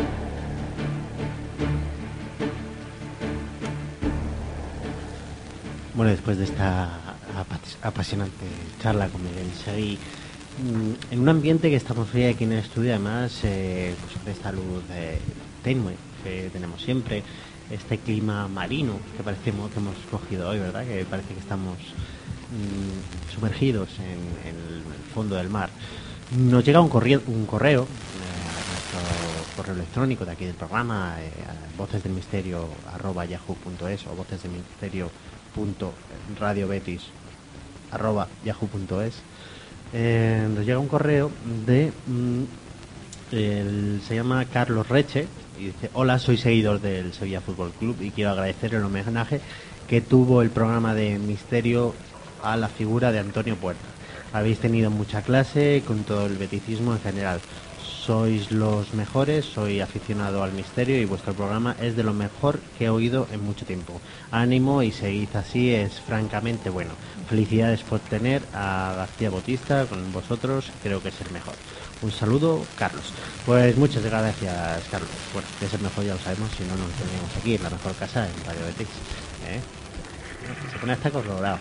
Bueno, después de esta apasionante charla con Miguel Seguí, en un ambiente que estamos hoy aquí en el estudio, además, pues de esta luz tenue que tenemos siempre, este clima marino que parecemos que hemos cogido hoy, ¿verdad? Que parece que estamos sumergidos en el fondo del mar. Nos llega un correo a nuestro correo electrónico de aquí del programa, vocesdelmisterio@yahoo.es o vocesdelmisterio.radiobetis@yahoo.es. Nos llega un correo de se llama Carlos Reche y dice: hola, soy seguidor del Sevilla Fútbol Club y quiero agradecer el homenaje que tuvo el programa de Misterio a la figura de Antonio Puerta. Habéis tenido mucha clase con todo el beticismo en general. Sois los mejores, soy aficionado al misterio y vuestro programa es de lo mejor que he oído en mucho tiempo. Ánimo y seguid así, es francamente bueno. Felicidades por tener a García Bautista con vosotros, creo que es el mejor. Un saludo, Carlos. Pues muchas gracias, Carlos. Bueno, que es el mejor ya lo sabemos, si no nos teníamos aquí en la mejor casa en Radio Betis. Se pone hasta colorado.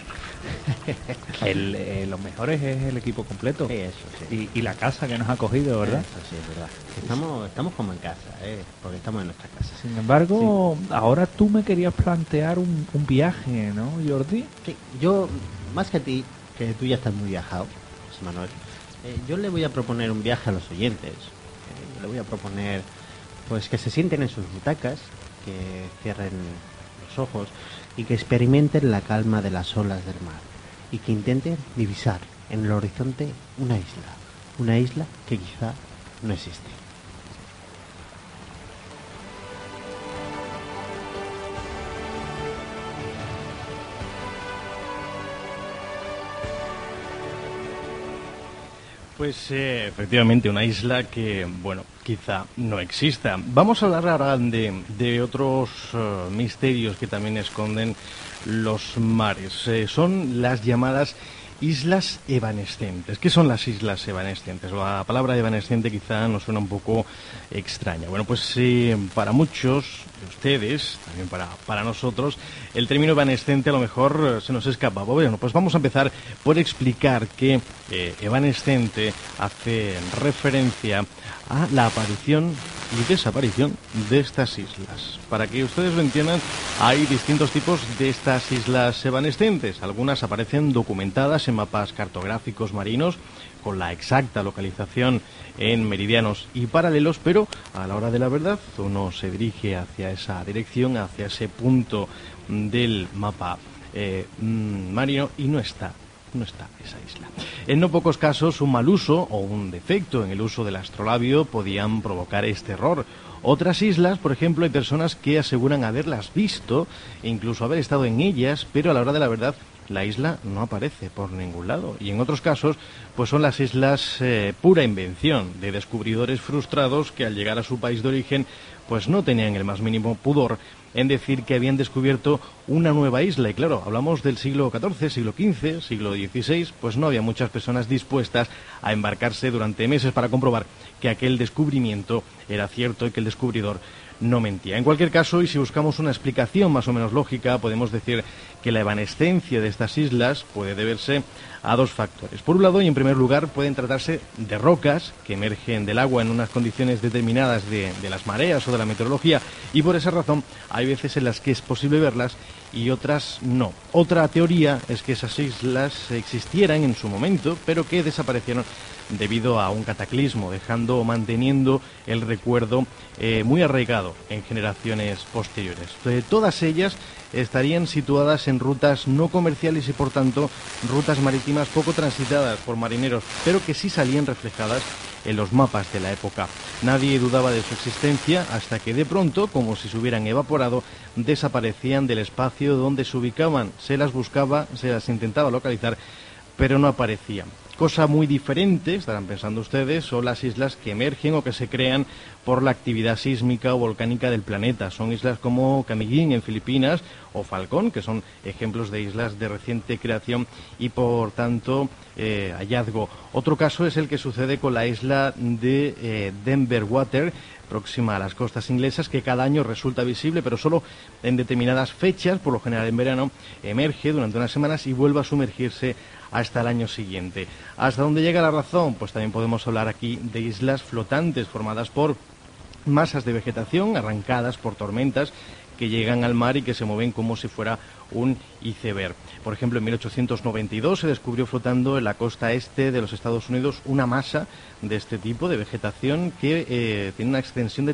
Los mejores es el equipo completo. Sí, eso sí. Y la casa que nos ha acogido, ¿verdad? Eso sí, es verdad. Estamos como en casa, porque estamos en nuestra casa. Sin embargo, sí. Ahora tú me querías plantear un viaje, ¿no, Jordi? Sí, yo, más que a ti, que tú ya estás muy viajado, José Manuel, yo le voy a proponer un viaje a los oyentes. Le voy a proponer pues que se sienten en sus butacas, que cierren los ojos y que experimenten la calma de las olas del mar y que intenten divisar en el horizonte una isla que quizá no existe. Pues efectivamente una isla que, bueno, quizá no exista. Vamos a hablar ahora de otros misterios que también esconden los mares. Son las llamadas islas evanescentes. ¿Qué son las islas evanescentes? La palabra evanescente quizá nos suena un poco extraña. Bueno, pues para muchos de ustedes, también para nosotros, el término evanescente a lo mejor se nos escapa. Bueno, pues vamos a empezar por explicar que evanescente hace referencia a la aparición y desaparición de estas islas. Para que ustedes lo entiendan, hay distintos tipos de estas islas evanescentes. Algunas aparecen documentadas en mapas cartográficos marinos con la exacta localización en meridianos y paralelos, pero a la hora de la verdad uno se dirige hacia esa dirección, hacia ese punto del mapa marino y no está esa isla. En no pocos casos, un mal uso o un defecto en el uso del astrolabio podían provocar este error. Otras islas, por ejemplo, hay personas que aseguran haberlas visto e incluso haber estado en ellas, pero a la hora de la verdad la isla no aparece por ningún lado. Y en otros casos, pues son las islas pura invención de descubridores frustrados que al llegar a su país de origen, pues no tenían el más mínimo pudor en decir que habían descubierto una nueva isla. Y claro, hablamos del siglo XIV, siglo XV, siglo XVI, pues no había muchas personas dispuestas a embarcarse durante meses para comprobar que aquel descubrimiento era cierto y que el descubridor no mentía. En cualquier caso, y si buscamos una explicación más o menos lógica, podemos decir que la evanescencia de estas islas puede deberse a dos factores. Por un lado, y en primer lugar, pueden tratarse de rocas que emergen del agua en unas condiciones determinadas de las mareas o de la meteorología, y por esa razón hay veces en las que es posible verlas y otras no. Otra teoría es que esas islas existieran en su momento, pero que desaparecieron debido a un cataclismo, dejando o manteniendo el recuerdo muy arraigado en generaciones posteriores. Todas ellas estarían situadas en rutas no comerciales y, por tanto, rutas marítimas poco transitadas por marineros, pero que sí salían reflejadas en los mapas de la época. Nadie dudaba de su existencia hasta que de pronto, como si se hubieran evaporado, desaparecían del espacio donde se ubicaban. Se las buscaba, se las intentaba localizar, pero no aparecían. Cosa muy diferente, estarán pensando ustedes, son las islas que emergen o que se crean por la actividad sísmica o volcánica del planeta. Son islas como Camiguín en Filipinas o Falcón, que son ejemplos de islas de reciente creación y, por tanto, hallazgo. Otro caso es el que sucede con la isla de Denver Water, próxima a las costas inglesas, que cada año resulta visible, pero solo en determinadas fechas, por lo general en verano, emerge durante unas semanas y vuelve a sumergirse hasta el año siguiente. ¿Hasta dónde llega la razón? Pues también podemos hablar aquí de islas flotantes formadas por masas de vegetación arrancadas por tormentas que llegan al mar y que se mueven como si fuera un iceberg. Por ejemplo, en 1892 se descubrió flotando en la costa este de los Estados Unidos una masa de este tipo de vegetación que tiene una extensión de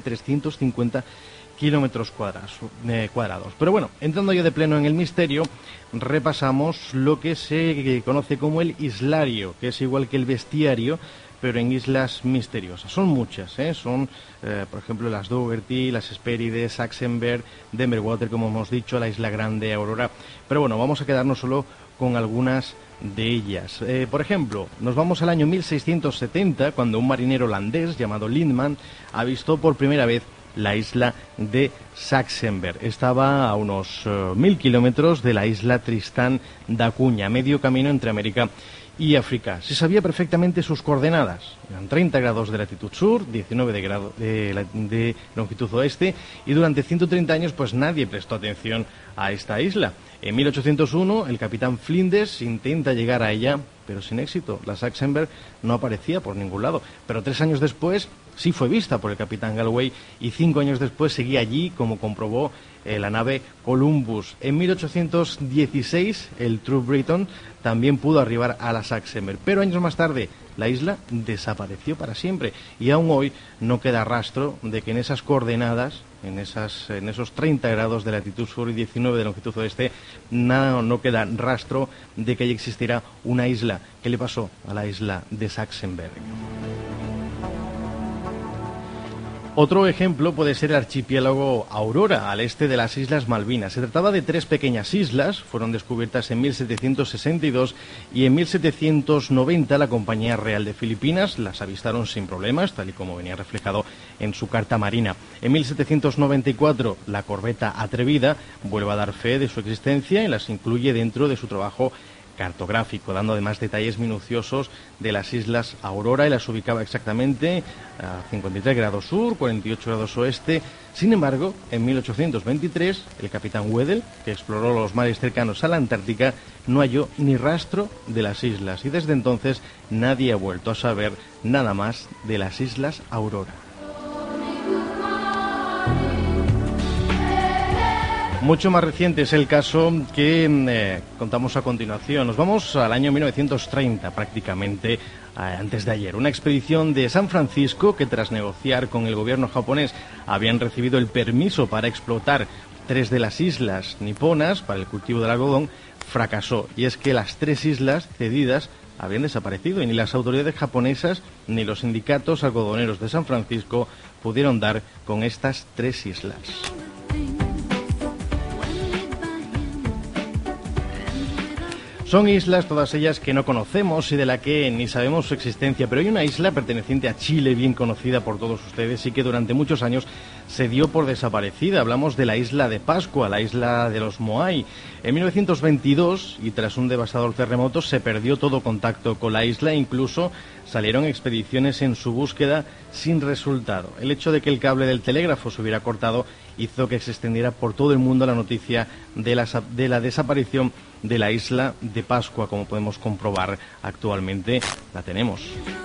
350 kilómetros cuadrados. Pero bueno, entrando ya de pleno en el misterio, repasamos lo que se conoce como el islario, que es igual que el bestiario, pero en islas misteriosas. Son muchas, son, por ejemplo, las Dougherty, las Hesperides, Saxenberg, Denver Water, como hemos dicho, la Isla Grande, Aurora. Pero bueno, vamos a quedarnos solo con algunas de ellas. Por ejemplo, nos vamos al año 1670, cuando un marinero holandés llamado Lindman avistó por primera vez la isla de Saxenberg. Estaba a unos 1000 kilómetros de la isla Tristán da Cunha, medio camino entre América y África. Se sabía perfectamente sus coordenadas. Eran 30 grados de latitud sur, 19 de longitud oeste, y durante 130 años pues nadie prestó atención a esta isla. En 1801 el capitán Flinders intenta llegar a ella, pero sin éxito. La Saxenberg no aparecía por ningún lado. Pero 3 años después sí fue vista por el capitán Galway y 5 años después seguía allí, como comprobó la nave Columbus. En 1816 el True Briton también pudo arribar a la Saxenberg, pero años más tarde la isla desapareció para siempre y aún hoy no queda rastro de que en esas coordenadas, en esos 30 grados de latitud sur y 19 de longitud oeste, no queda rastro de que allí existiera una isla. ¿Qué le pasó a la isla de Saxenberg? Otro ejemplo puede ser el archipiélago Aurora, al este de las Islas Malvinas. Se trataba de 3 pequeñas islas, fueron descubiertas en 1762 y en 1790 la Compañía Real de Filipinas las avistaron sin problemas, tal y como venía reflejado en su carta marina. En 1794 la corbeta Atrevida vuelve a dar fe de su existencia y las incluye dentro de su trabajo cartográfico, dando además detalles minuciosos de las islas Aurora, y las ubicaba exactamente a 53 grados sur, 48 grados oeste. Sin embargo, en 1823, el capitán Weddell, que exploró los mares cercanos a la Antártica, no halló ni rastro de las islas, y desde entonces nadie ha vuelto a saber nada más de las islas Aurora. Mucho más reciente es el caso que contamos a continuación. Nos vamos al año 1930, prácticamente antes de ayer. Una expedición de San Francisco que, tras negociar con el gobierno japonés, habían recibido el permiso para explotar 3 de las islas niponas para el cultivo del algodón, fracasó. Y es que las 3 islas cedidas habían desaparecido y ni las autoridades japonesas ni los sindicatos algodoneros de San Francisco pudieron dar con estas 3 islas. Son islas, todas ellas, que no conocemos y de la que ni sabemos su existencia, pero hay una isla perteneciente a Chile, bien conocida por todos ustedes y que durante muchos años se dio por desaparecida. Hablamos de la isla de Pascua, la isla de los Moai. En 1922, y tras un devastador terremoto, se perdió todo contacto con la isla e incluso salieron expediciones en su búsqueda sin resultado. El hecho de que el cable del telégrafo se hubiera cortado hizo que se extendiera por todo el mundo la noticia de la desaparición de la isla de Pascua, como podemos comprobar actualmente la tenemos.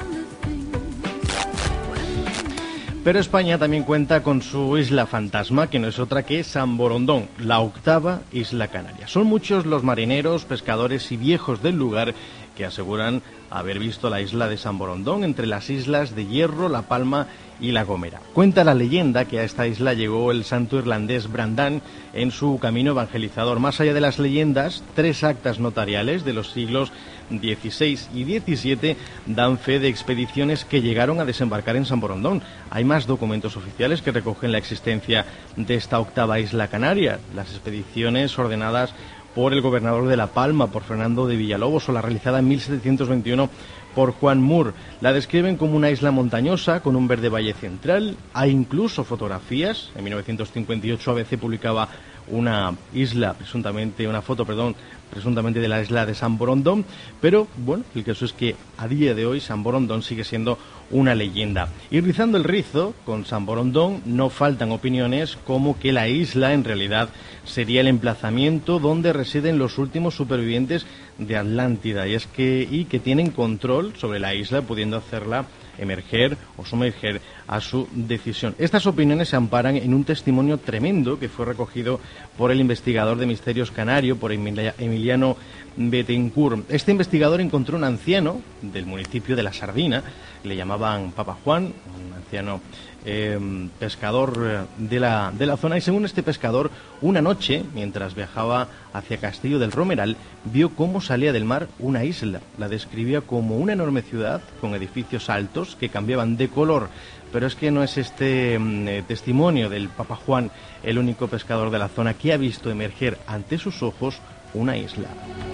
Pero España también cuenta con su isla fantasma, que no es otra que San Borondón, la octava isla canaria. Son muchos los marineros, pescadores y viejos del lugar que aseguran haber visto la isla de San Borondón entre las islas de Hierro, La Palma y La Gomera. Cuenta la leyenda que a esta isla llegó el santo irlandés Brandán en su camino evangelizador. Más allá de las leyendas, 3 actas notariales de los siglos XVI y XVII dan fe de expediciones que llegaron a desembarcar en San Borondón. Hay más documentos oficiales que recogen la existencia de esta octava isla canaria. Las expediciones ordenadas por el gobernador de La Palma, por Fernando de Villalobos, o la realizada en 1721 por Juan Moore. La describen como una isla montañosa con un verde valle central. Hay incluso fotografías. En 1958 ABC publicaba una foto presuntamente de la isla de San Borondón, pero bueno, el caso es que a día de hoy San Borondón sigue siendo una leyenda. Y rizando el rizo con San Borondón, no faltan opiniones como que la isla en realidad sería el emplazamiento donde residen los últimos supervivientes de Atlántida, y que tienen control sobre la isla, pudiendo hacerla emerger o sumerger a su decisión. Estas opiniones se amparan en un testimonio tremendo que fue recogido por el investigador de misterios canario, por Emiliano Betancourt. Este investigador encontró un anciano del municipio de La Sardina, le llamaban Papa Juan, un anciano pescador de la zona, y según este pescador, una noche, mientras viajaba hacia Castillo del Romeral, vio cómo salía del mar una isla. La describía como una enorme ciudad con edificios altos que cambiaban de color. Pero es que no es este testimonio del Papa Juan el único pescador de la zona que ha visto emerger ante sus ojos una isla.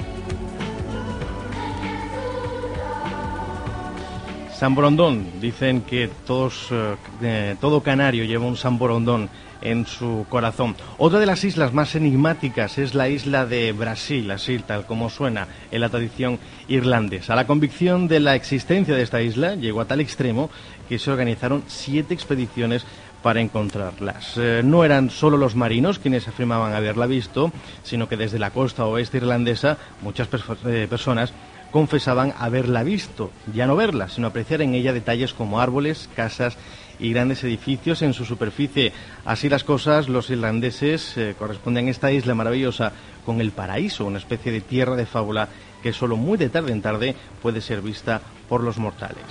San Borondón, dicen que todo canario lleva un San Borondón en su corazón. Otra de las islas más enigmáticas es la isla de Brasil, así tal como suena en la tradición irlandesa. La convicción de la existencia de esta isla llegó a tal extremo que se organizaron 7 expediciones para encontrarlas. No eran solo los marinos quienes afirmaban haberla visto, sino que desde la costa oeste irlandesa muchas personas confesaban haberla visto, ya no verla, sino apreciar en ella detalles como árboles, casas y grandes edificios en su superficie. Así las cosas, los irlandeses corresponden a esta isla maravillosa con el paraíso, una especie de tierra de fábula que solo muy de tarde en tarde puede ser vista por los mortales.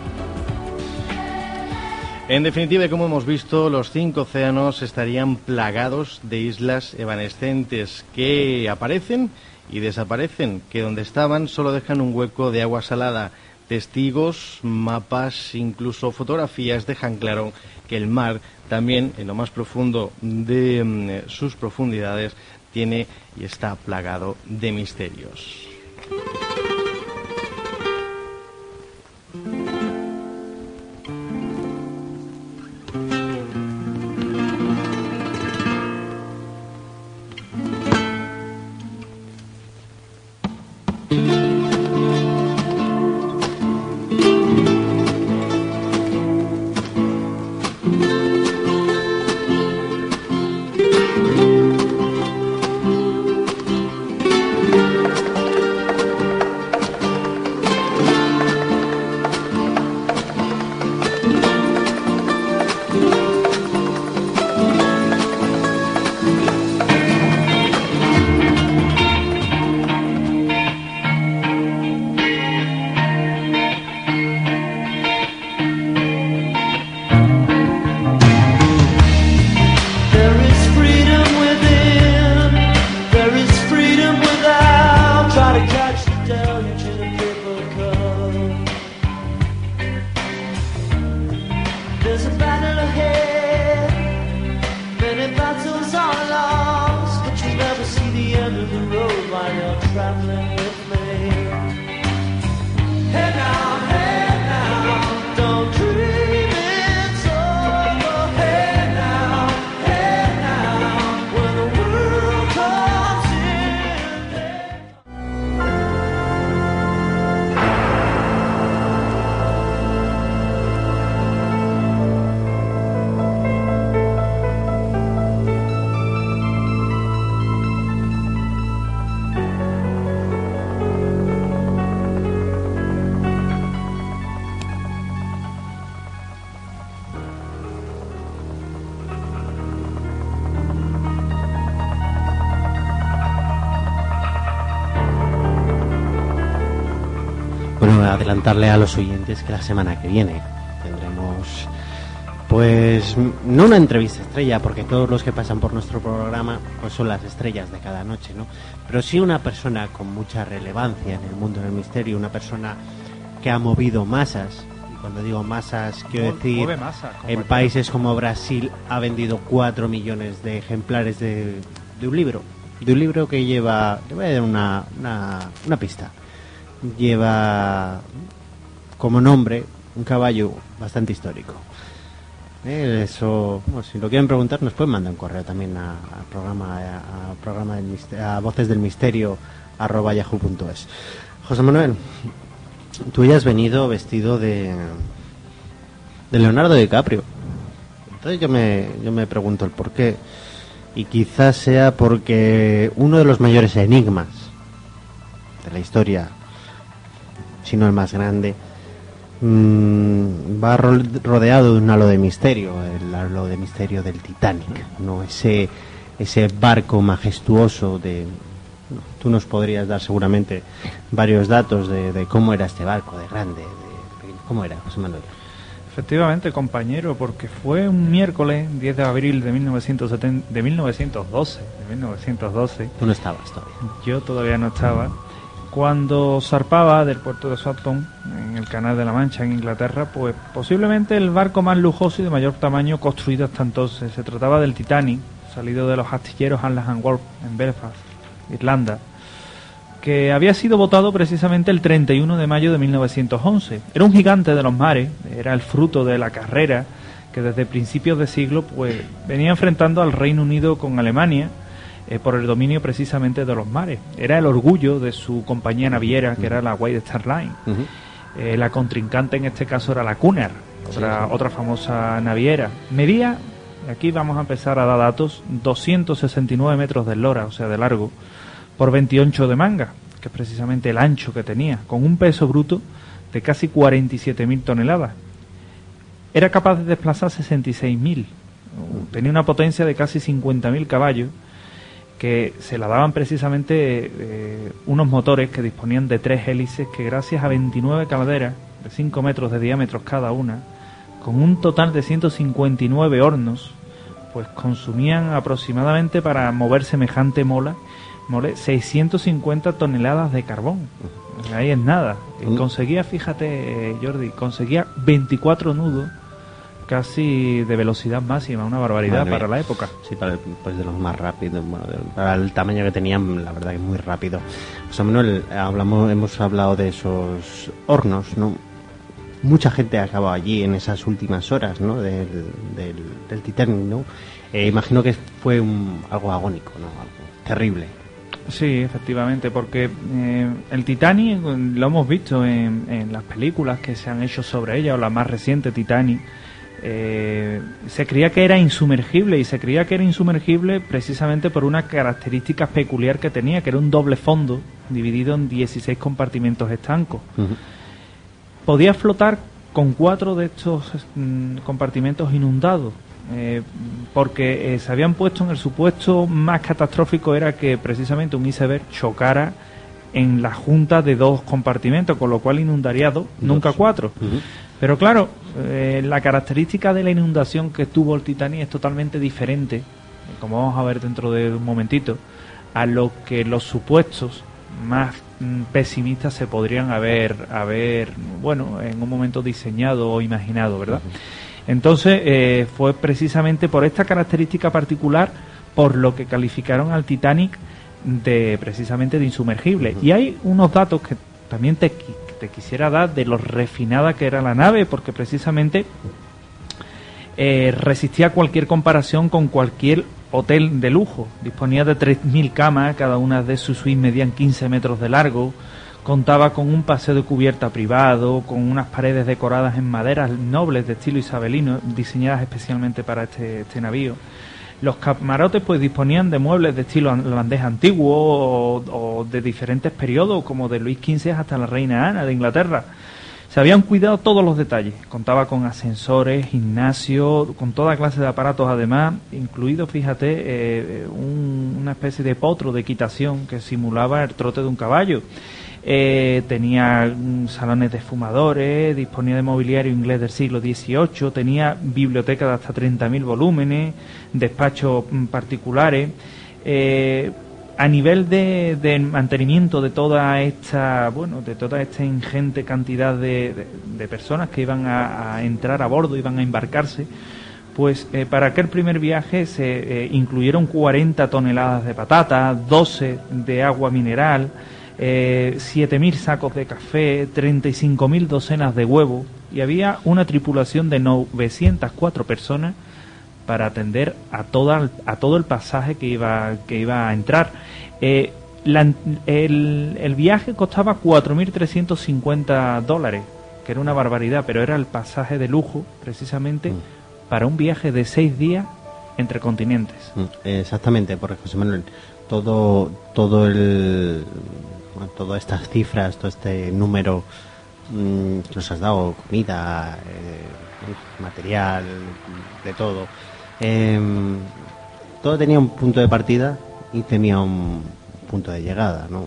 En definitiva, como hemos visto, los 5 océanos estarían plagados de islas evanescentes que aparecen y desaparecen, que donde estaban solo dejan un hueco de agua salada. Testigos, mapas, incluso fotografías dejan claro que el mar también, en lo más profundo de sus profundidades, tiene y está plagado de misterios. battles are lost, but you'll never see the end of the road while you're traveling with me. adelantarle a los oyentes que la semana que viene tendremos, pues, no una entrevista estrella, porque todos los que pasan por nuestro programa pues son las estrellas de cada noche, ¿no? Pero sí una persona con mucha relevancia en el mundo del misterio, una persona que ha movido masas. Y cuando digo masas, quiero decir, en países como Brasil ha vendido 4 millones de ejemplares de un libro. De un libro que lleva, le voy a dar una pista. Lleva como nombre un caballo bastante histórico. Eso, bueno, si lo quieren preguntar, nos pueden mandar un correo también a vocesdelmisterio@yahoo.es. José Manuel, tú ya has venido vestido de Leonardo DiCaprio. Entonces yo me pregunto el por qué. Y quizás sea porque uno de los mayores enigmas de la historia, si no el más grande, va rodeado de un halo de misterio, el halo de misterio del Titanic, ¿no? Ese barco majestuoso tú nos podrías dar seguramente varios datos de cómo era este barco, de grande, de pequeño. ¿Cómo era, José Manuel? Efectivamente, compañero, porque fue un miércoles 10 de abril de 1912. Tú no estabas todavía. Yo todavía no estaba. Cuando zarpaba del puerto de Southampton, en el Canal de la Mancha, en Inglaterra, pues posiblemente el barco más lujoso y de mayor tamaño construido hasta entonces. Se trataba del Titanic, salido de los astilleros Atlas and Wharf en Belfast, Irlanda, que había sido votado precisamente el 31 de mayo de 1911. Era un gigante de los mares, era el fruto de la carrera que desde principios de siglo pues venía enfrentando al Reino Unido con Alemania por el dominio precisamente de los mares. Era el orgullo de su compañía naviera, que era la White Star Line. La contrincante en este caso era la Cunard, otra famosa naviera. Medía, aquí vamos a empezar a dar datos, 269 metros de eslora, o sea, de largo, por 28 de manga, que es precisamente el ancho que tenía, con un peso bruto de casi 47.000 toneladas. Era capaz de desplazar 66.000. Tenía una potencia de casi 50.000 caballos, que se la daban precisamente unos motores que disponían de 3 hélices que, gracias a 29 calderas de 5 metros de diámetro cada una, con un total de 159 hornos, pues consumían aproximadamente, para mover semejante mole, 650 toneladas de carbón. Ahí es nada. Conseguía, fíjate, Jordi, conseguía 24 nudos casi de velocidad máxima, una barbaridad para la época. Sí, pues de los más rápidos, bueno, para el tamaño que tenían, la verdad que es muy rápido. José Manuel, hemos hablado de esos hornos, ¿no? Mucha gente ha acabado allí en esas últimas horas, ¿no? del Titanic, ¿no? Imagino que fue algo agónico, ¿no? Algo terrible. Sí, efectivamente, porque el Titanic lo hemos visto en las películas que se han hecho sobre ella, o la más reciente, Titanic. Se creía que era insumergible, y se creía que era insumergible precisamente por una característica peculiar que tenía, que era un doble fondo dividido en 16 compartimentos estancos. Podía flotar con 4 de estos compartimentos inundados, porque se habían puesto en el supuesto más catastrófico, era que precisamente un iceberg chocara en la junta de 2 compartimentos, con lo cual inundaría 2, nunca 4. Pero claro, la característica de la inundación que tuvo el Titanic es totalmente diferente, como vamos a ver dentro de un momentito, a lo que los supuestos más pesimistas se podrían haber bueno, en un momento diseñado o imaginado, ¿verdad? Entonces fue precisamente por esta característica particular por lo que calificaron al Titanic precisamente de insumergible. Y hay unos datos que también te quisiera dar de lo refinada que era la nave, porque precisamente resistía cualquier comparación con cualquier hotel de lujo. Disponía de 3.000 camas, cada una de sus suites medían 15 metros de largo. Contaba con un paseo de cubierta privado, con unas paredes decoradas en maderas nobles de estilo isabelino, diseñadas especialmente para este navío. Los camarotes pues disponían de muebles de estilo holandés antiguo o de diferentes periodos, como de Luis XV hasta la reina Ana de Inglaterra. Se habían cuidado todos los detalles. Contaba con ascensores, gimnasio, con toda clase de aparatos, además, incluido, fíjate, una especie de potro de equitación que simulaba el trote de un caballo. tenía salones de fumadores, disponía de mobiliario inglés del siglo XVIII, tenía biblioteca de hasta 30.000 volúmenes, despachos particulares. A nivel de mantenimiento de toda esta ingente cantidad de personas que iban a entrar a bordo, iban a embarcarse, pues para aquel primer viaje se incluyeron 40 toneladas de patatas, 12 de agua mineral, 7.000 sacos de café, 35.000 docenas de huevos, y había una tripulación de 904 personas para atender a todo el pasaje que iba a entrar. El viaje costaba $4.350, que era una barbaridad, pero era el pasaje de lujo, precisamente, para un viaje de 6 días entre continentes. Exactamente, porque José Manuel, todas estas cifras, todo este número que nos has dado, comida, material, de todo, todo tenía un punto de partida y tenía un punto de llegada, ¿no?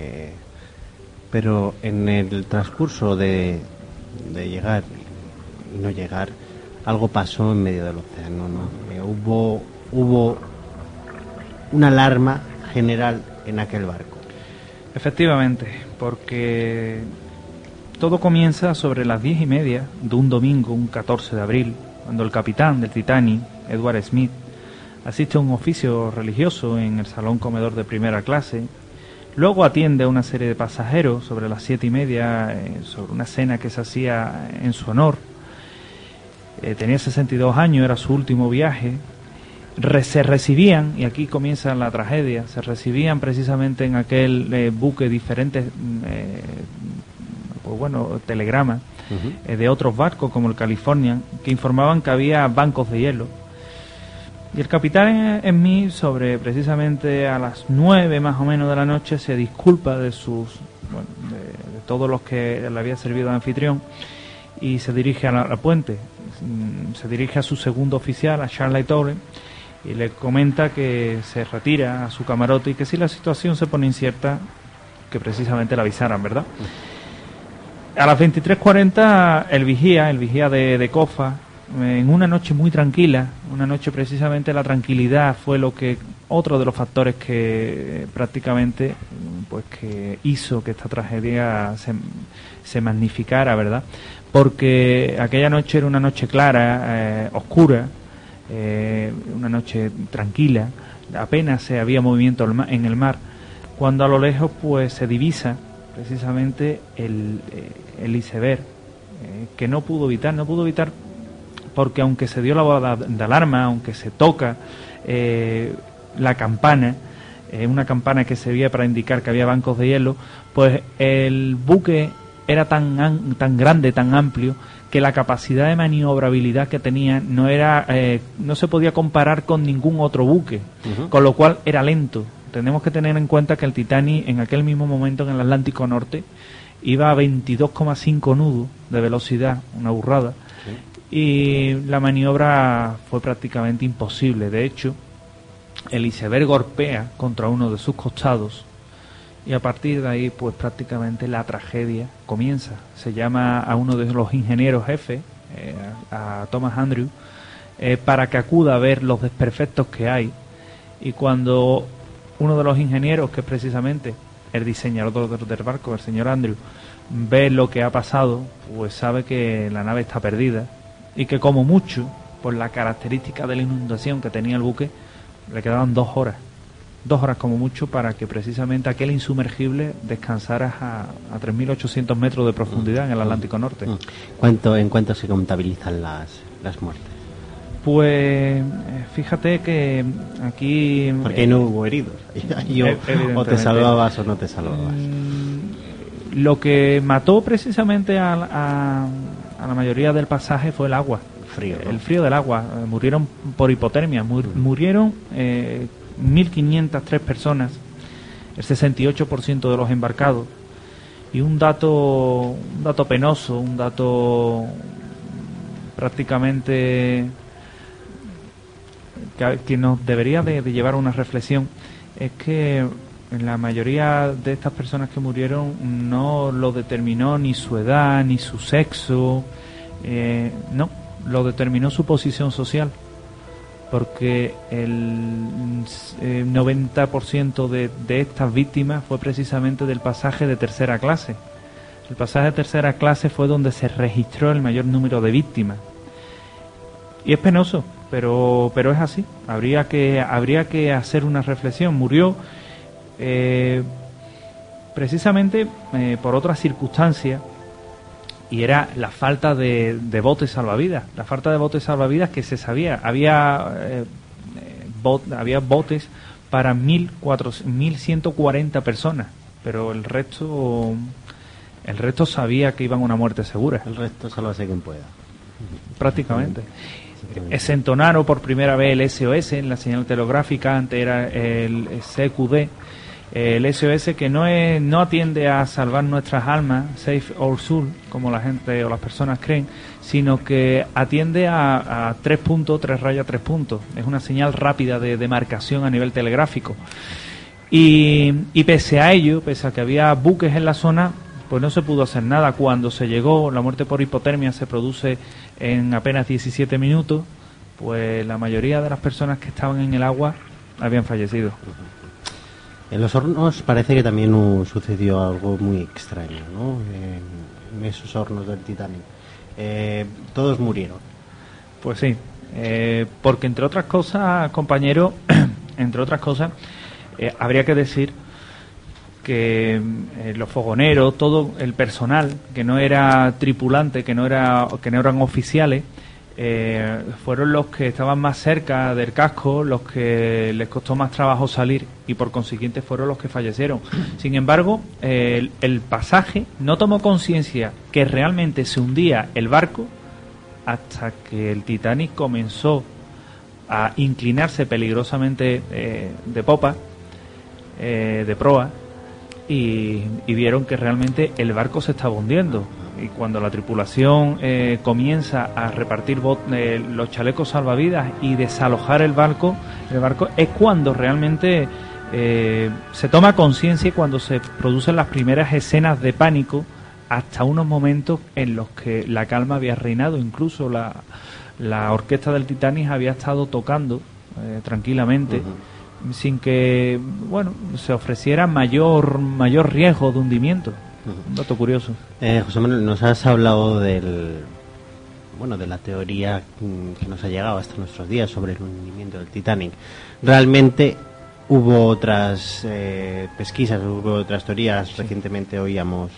Pero en el transcurso de llegar y no llegar, algo pasó en medio del océano, ¿no? Hubo una alarma general en aquel barco. Efectivamente, porque todo comienza sobre las 10:30 de un domingo, un 14 de abril, cuando el capitán del Titanic, Edward Smith, asiste a un oficio religioso en el salón comedor de primera clase. Luego atiende a una serie de pasajeros sobre las 7:30, sobre una cena que se hacía en su honor. Tenía 62 años, era su último viaje. Se recibían, y aquí comienza la tragedia, se recibían precisamente en aquel buque diferentes telegramas de otros barcos como el Californian, que informaban que había bancos de hielo. Y el capitán Smith, sobre precisamente a las 9 más o menos de la noche, se disculpa de todos los que le había servido de anfitrión, y se dirige a la puente. Se dirige a su segundo oficial, a Charles Towle, y le comenta que se retira a su camarote y que si la situación se pone incierta, que precisamente le avisaran, ¿verdad? A las 23:40 el vigía de Cofa, en una noche muy tranquila, una noche precisamente la tranquilidad fue otro de los factores que prácticamente que hizo que esta tragedia se magnificara, ¿verdad? Porque aquella noche era una noche clara, oscura, una noche tranquila, apenas se había movimiento en el mar, cuando a lo lejos pues se divisa precisamente el iceberg, que no pudo evitar porque aunque se dio la voz de alarma, aunque se toca la campana, una campana que servía para indicar que había bancos de hielo, pues el buque era tan grande, tan amplio, que la capacidad de maniobrabilidad que tenía no se podía comparar con ningún otro buque, con lo cual era lento. Tenemos que tener en cuenta que el Titanic en aquel mismo momento en el Atlántico Norte iba a 22,5 nudos de velocidad, una burrada, y la maniobra fue prácticamente imposible. De hecho, el iceberg golpea contra uno de sus costados, y a partir de ahí pues prácticamente la tragedia comienza. Se llama a uno de los ingenieros jefes, a Thomas Andrews, para que acuda a ver los desperfectos que hay, y cuando uno de los ingenieros, que es precisamente el diseñador del barco, el señor Andrews, ve lo que ha pasado, pues sabe que la nave está perdida, y que como mucho, por la característica de la inundación que tenía el buque, le quedaban 2 horas como mucho para que precisamente aquel insumergible descansara a 3.800 metros de profundidad en el Atlántico Norte. ¿En cuánto se contabilizan las muertes? Pues fíjate que aquí... Porque no hubo heridos. O te salvabas o no te salvabas. Lo que mató precisamente a la mayoría del pasaje fue el agua. El frío del agua. Murieron por hipotermia. Murieron 1.503 personas, el 68% de los embarcados. Y un dato penoso, un dato prácticamente que nos debería de llevar a una reflexión, es que la mayoría de estas personas que murieron no lo determinó ni su edad ni su sexo, no, lo determinó su posición social, porque el 90% de estas víctimas fue precisamente del pasaje de tercera clase. El pasaje de tercera clase fue donde se registró el mayor número de víctimas. Y es penoso, pero es así. Habría que hacer una reflexión. Murió precisamente por otra circunstancia, y era la falta de botes salvavidas. La falta de botes salvavidas que se sabía. Había botes para 1.140 personas, pero el resto sabía que iban a una muerte segura. El resto sálvase quien pueda. Prácticamente. Se entonaron por primera vez el SOS en la señal telegráfica. Antes era el CQD. El SOS, que no atiende a salvar nuestras almas, Save Our Soul, como la gente o las personas creen, sino que atiende a 3 puntos, 3 rayas, 3 puntos. Es una señal rápida de demarcación a nivel telegráfico. Y pese a ello, pese a que había buques en la zona, pues no se pudo hacer nada. Cuando se llegó, la muerte por hipotermia se produce en apenas 17 minutos, pues la mayoría de las personas que estaban en el agua habían fallecido. En los hornos parece que también sucedió algo muy extraño, ¿no? En esos hornos del Titanic. Todos murieron. Pues sí, porque entre otras cosas, compañero, habría que decir que los fogoneros, todo el personal que no era tripulante, que no eran oficiales, fueron los que estaban más cerca del casco, los que les costó más trabajo salir, y por consiguiente fueron los que fallecieron. Sin embargo, el pasaje no tomó conciencia que realmente se hundía el barco hasta que el Titanic comenzó a inclinarse peligrosamente de popa, de proa, y vieron que realmente el barco se estaba hundiendo. Y cuando la tripulación comienza a repartir los chalecos salvavidas y desalojar el barco es cuando realmente se toma conciencia, y cuando se producen las primeras escenas de pánico, hasta unos momentos en los que la calma había reinado. Incluso la orquesta del Titanic había estado tocando tranquilamente, sin que se ofreciera mayor riesgo de hundimiento. Un dato curioso. José Manuel, nos has hablado de la teoría que nos ha llegado hasta nuestros días sobre el hundimiento del Titanic. Realmente hubo otras pesquisas, hubo otras teorías. Sí. Recientemente oíamos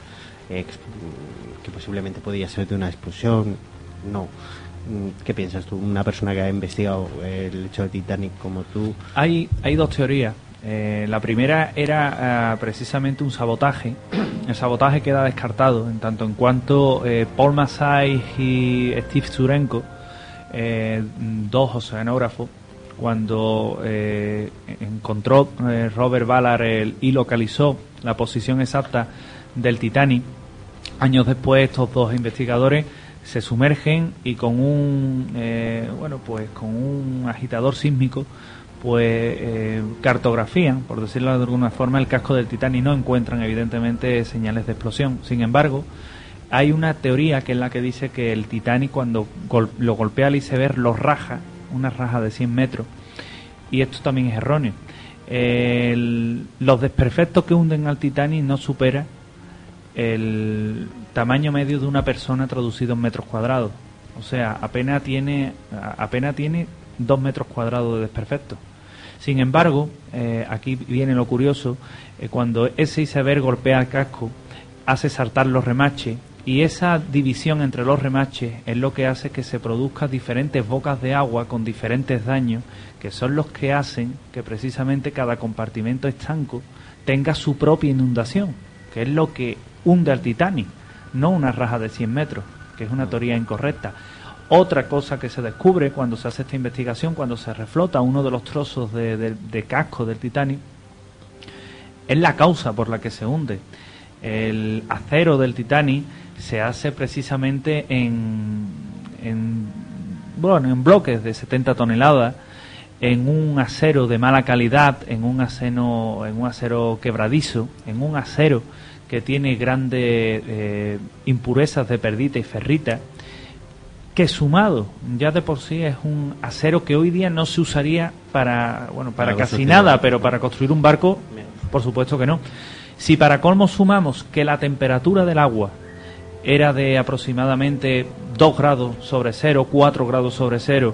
que posiblemente podía ser de una explosión. No. ¿Qué piensas tú? Una persona que ha investigado el hecho del Titanic como tú. Hay dos teorías. La primera era precisamente un sabotaje. El sabotaje queda descartado en tanto en cuanto Paul Massey y Steve Surenko, dos oceanógrafos, cuando encontró Robert Ballard y localizó la posición exacta del Titanic, años después estos dos investigadores se sumergen y con un agitador sísmico cartografían, por decirlo de alguna forma, el casco del Titanic. No encuentran evidentemente señales de explosión. Sin embargo, hay una teoría que es la que dice que el Titanic, cuando lo golpea el iceberg, lo raja, una raja de 100 metros, y esto también es erróneo. Los desperfectos que hunden al Titanic no supera el tamaño medio de una persona traducido en metros cuadrados. O sea, apenas tiene 2 metros cuadrados de desperfecto. Sin embargo, aquí viene lo curioso, cuando ese iceberg golpea el casco, hace saltar los remaches, y esa división entre los remaches es lo que hace que se produzcan diferentes bocas de agua con diferentes daños, que son los que hacen que precisamente cada compartimento estanco tenga su propia inundación, que es lo que hunde al Titanic, no una raja de 100 metros, que es una teoría incorrecta. Otra cosa que se descubre cuando se hace esta investigación, cuando se reflota uno de los trozos de casco del Titanic, es la causa por la que se hunde. El acero del Titanic se hace precisamente en bloques de 70 toneladas, en un acero de mala calidad, en un acero quebradizo, en un acero que tiene grandes impurezas de perdita y ferrita, que sumado ya de por sí es un acero que hoy día no se usaría para casi nada, pero para construir un barco, por supuesto que no. Si para colmo sumamos que la temperatura del agua era de aproximadamente 2 grados sobre cero, 4 grados sobre cero,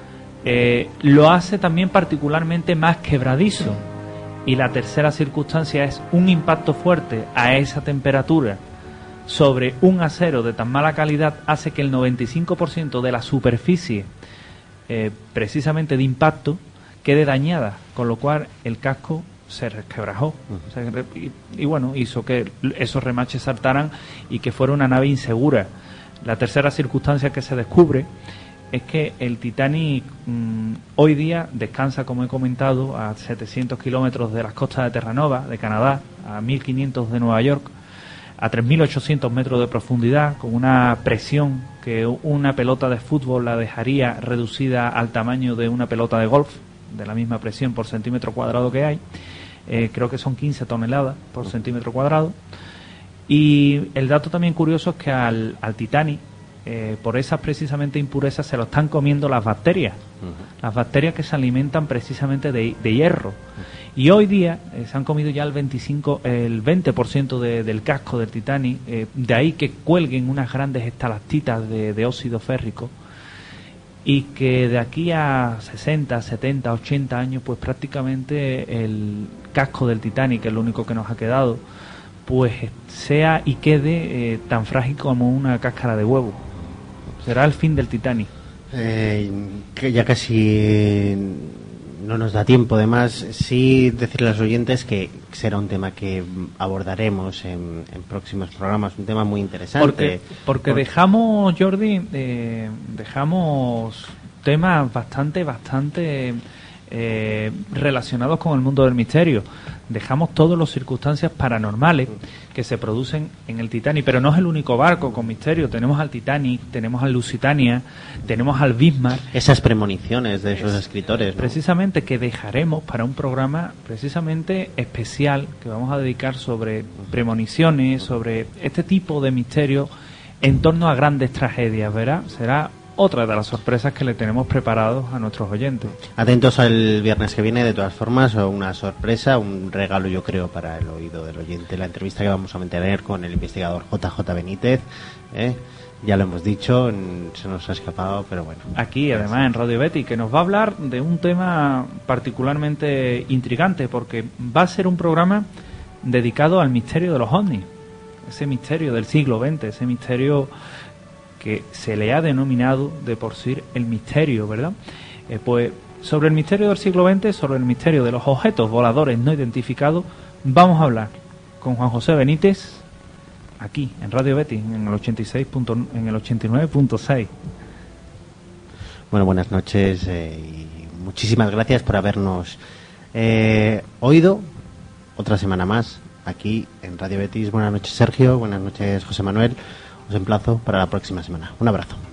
lo hace también particularmente más quebradizo. Y la tercera circunstancia es un impacto fuerte a esa temperatura sobre un acero de tan mala calidad hace que el 95% de la superficie precisamente de impacto quede dañada, con lo cual el casco se resquebrajó. Y bueno, hizo que esos remaches saltaran y que fuera una nave insegura. La tercera circunstancia que se descubre es que el Titanic hoy día descansa, como he comentado, a 700 kilómetros de las costas de Terranova, de Canadá, a 1500 de Nueva York, a 3.800 metros de profundidad, con una presión que una pelota de fútbol la dejaría reducida al tamaño de una pelota de golf, de la misma presión por centímetro cuadrado que hay. Creo que son 15 toneladas por centímetro cuadrado. Y el dato también curioso es que al Titanic, por esas precisamente impurezas, se lo están comiendo las bacterias. Las bacterias que se alimentan precisamente de hierro. Y hoy día se han comido ya el 20% del casco del Titanic, de ahí que cuelguen unas grandes estalactitas de óxido férrico, y que de aquí a 60, 70, 80 años, pues prácticamente el casco del Titanic, que es lo único que nos ha quedado, pues sea y quede tan frágil como una cáscara de huevo. Será el fin del Titanic. Que ya casi no nos da tiempo. Además, sí decirle a los oyentes que será un tema que abordaremos en próximos programas, un tema muy interesante. Porque dejamos, Jordi, dejamos temas bastante relacionados con el mundo del misterio. Dejamos todas las circunstancias paranormales que se producen en el Titanic, pero no es el único barco con misterio. Tenemos al Titanic, tenemos al Lusitania, tenemos al Bismarck. Esas premoniciones de esos escritores, ¿no? Precisamente, que dejaremos para un programa precisamente especial que vamos a dedicar sobre premoniciones, sobre este tipo de misterios en torno a grandes tragedias, ¿verdad? Será otra de las sorpresas que le tenemos preparados a nuestros oyentes. Atentos al viernes que viene, de todas formas, una sorpresa, un regalo, yo creo, para el oído del oyente, la entrevista que vamos a mantener con el investigador JJ Benítez. Ya lo hemos dicho, se nos ha escapado, pero bueno. Aquí, además, en Radio Betis, que nos va a hablar de un tema particularmente intrigante, porque va a ser un programa dedicado al misterio de los ovnis, ese misterio del siglo XX, ese misterio que se le ha denominado de por sí el misterio, ¿verdad? Pues sobre el misterio del siglo XX, sobre el misterio de los objetos voladores no identificados, vamos a hablar con Juan José Benítez, aquí en Radio Betis, en el 89.6. Bueno, buenas noches y muchísimas gracias por habernos oído otra semana más aquí en Radio Betis. Buenas noches, Sergio. Buenas noches, José Manuel. Os emplazo para la próxima semana. Un abrazo.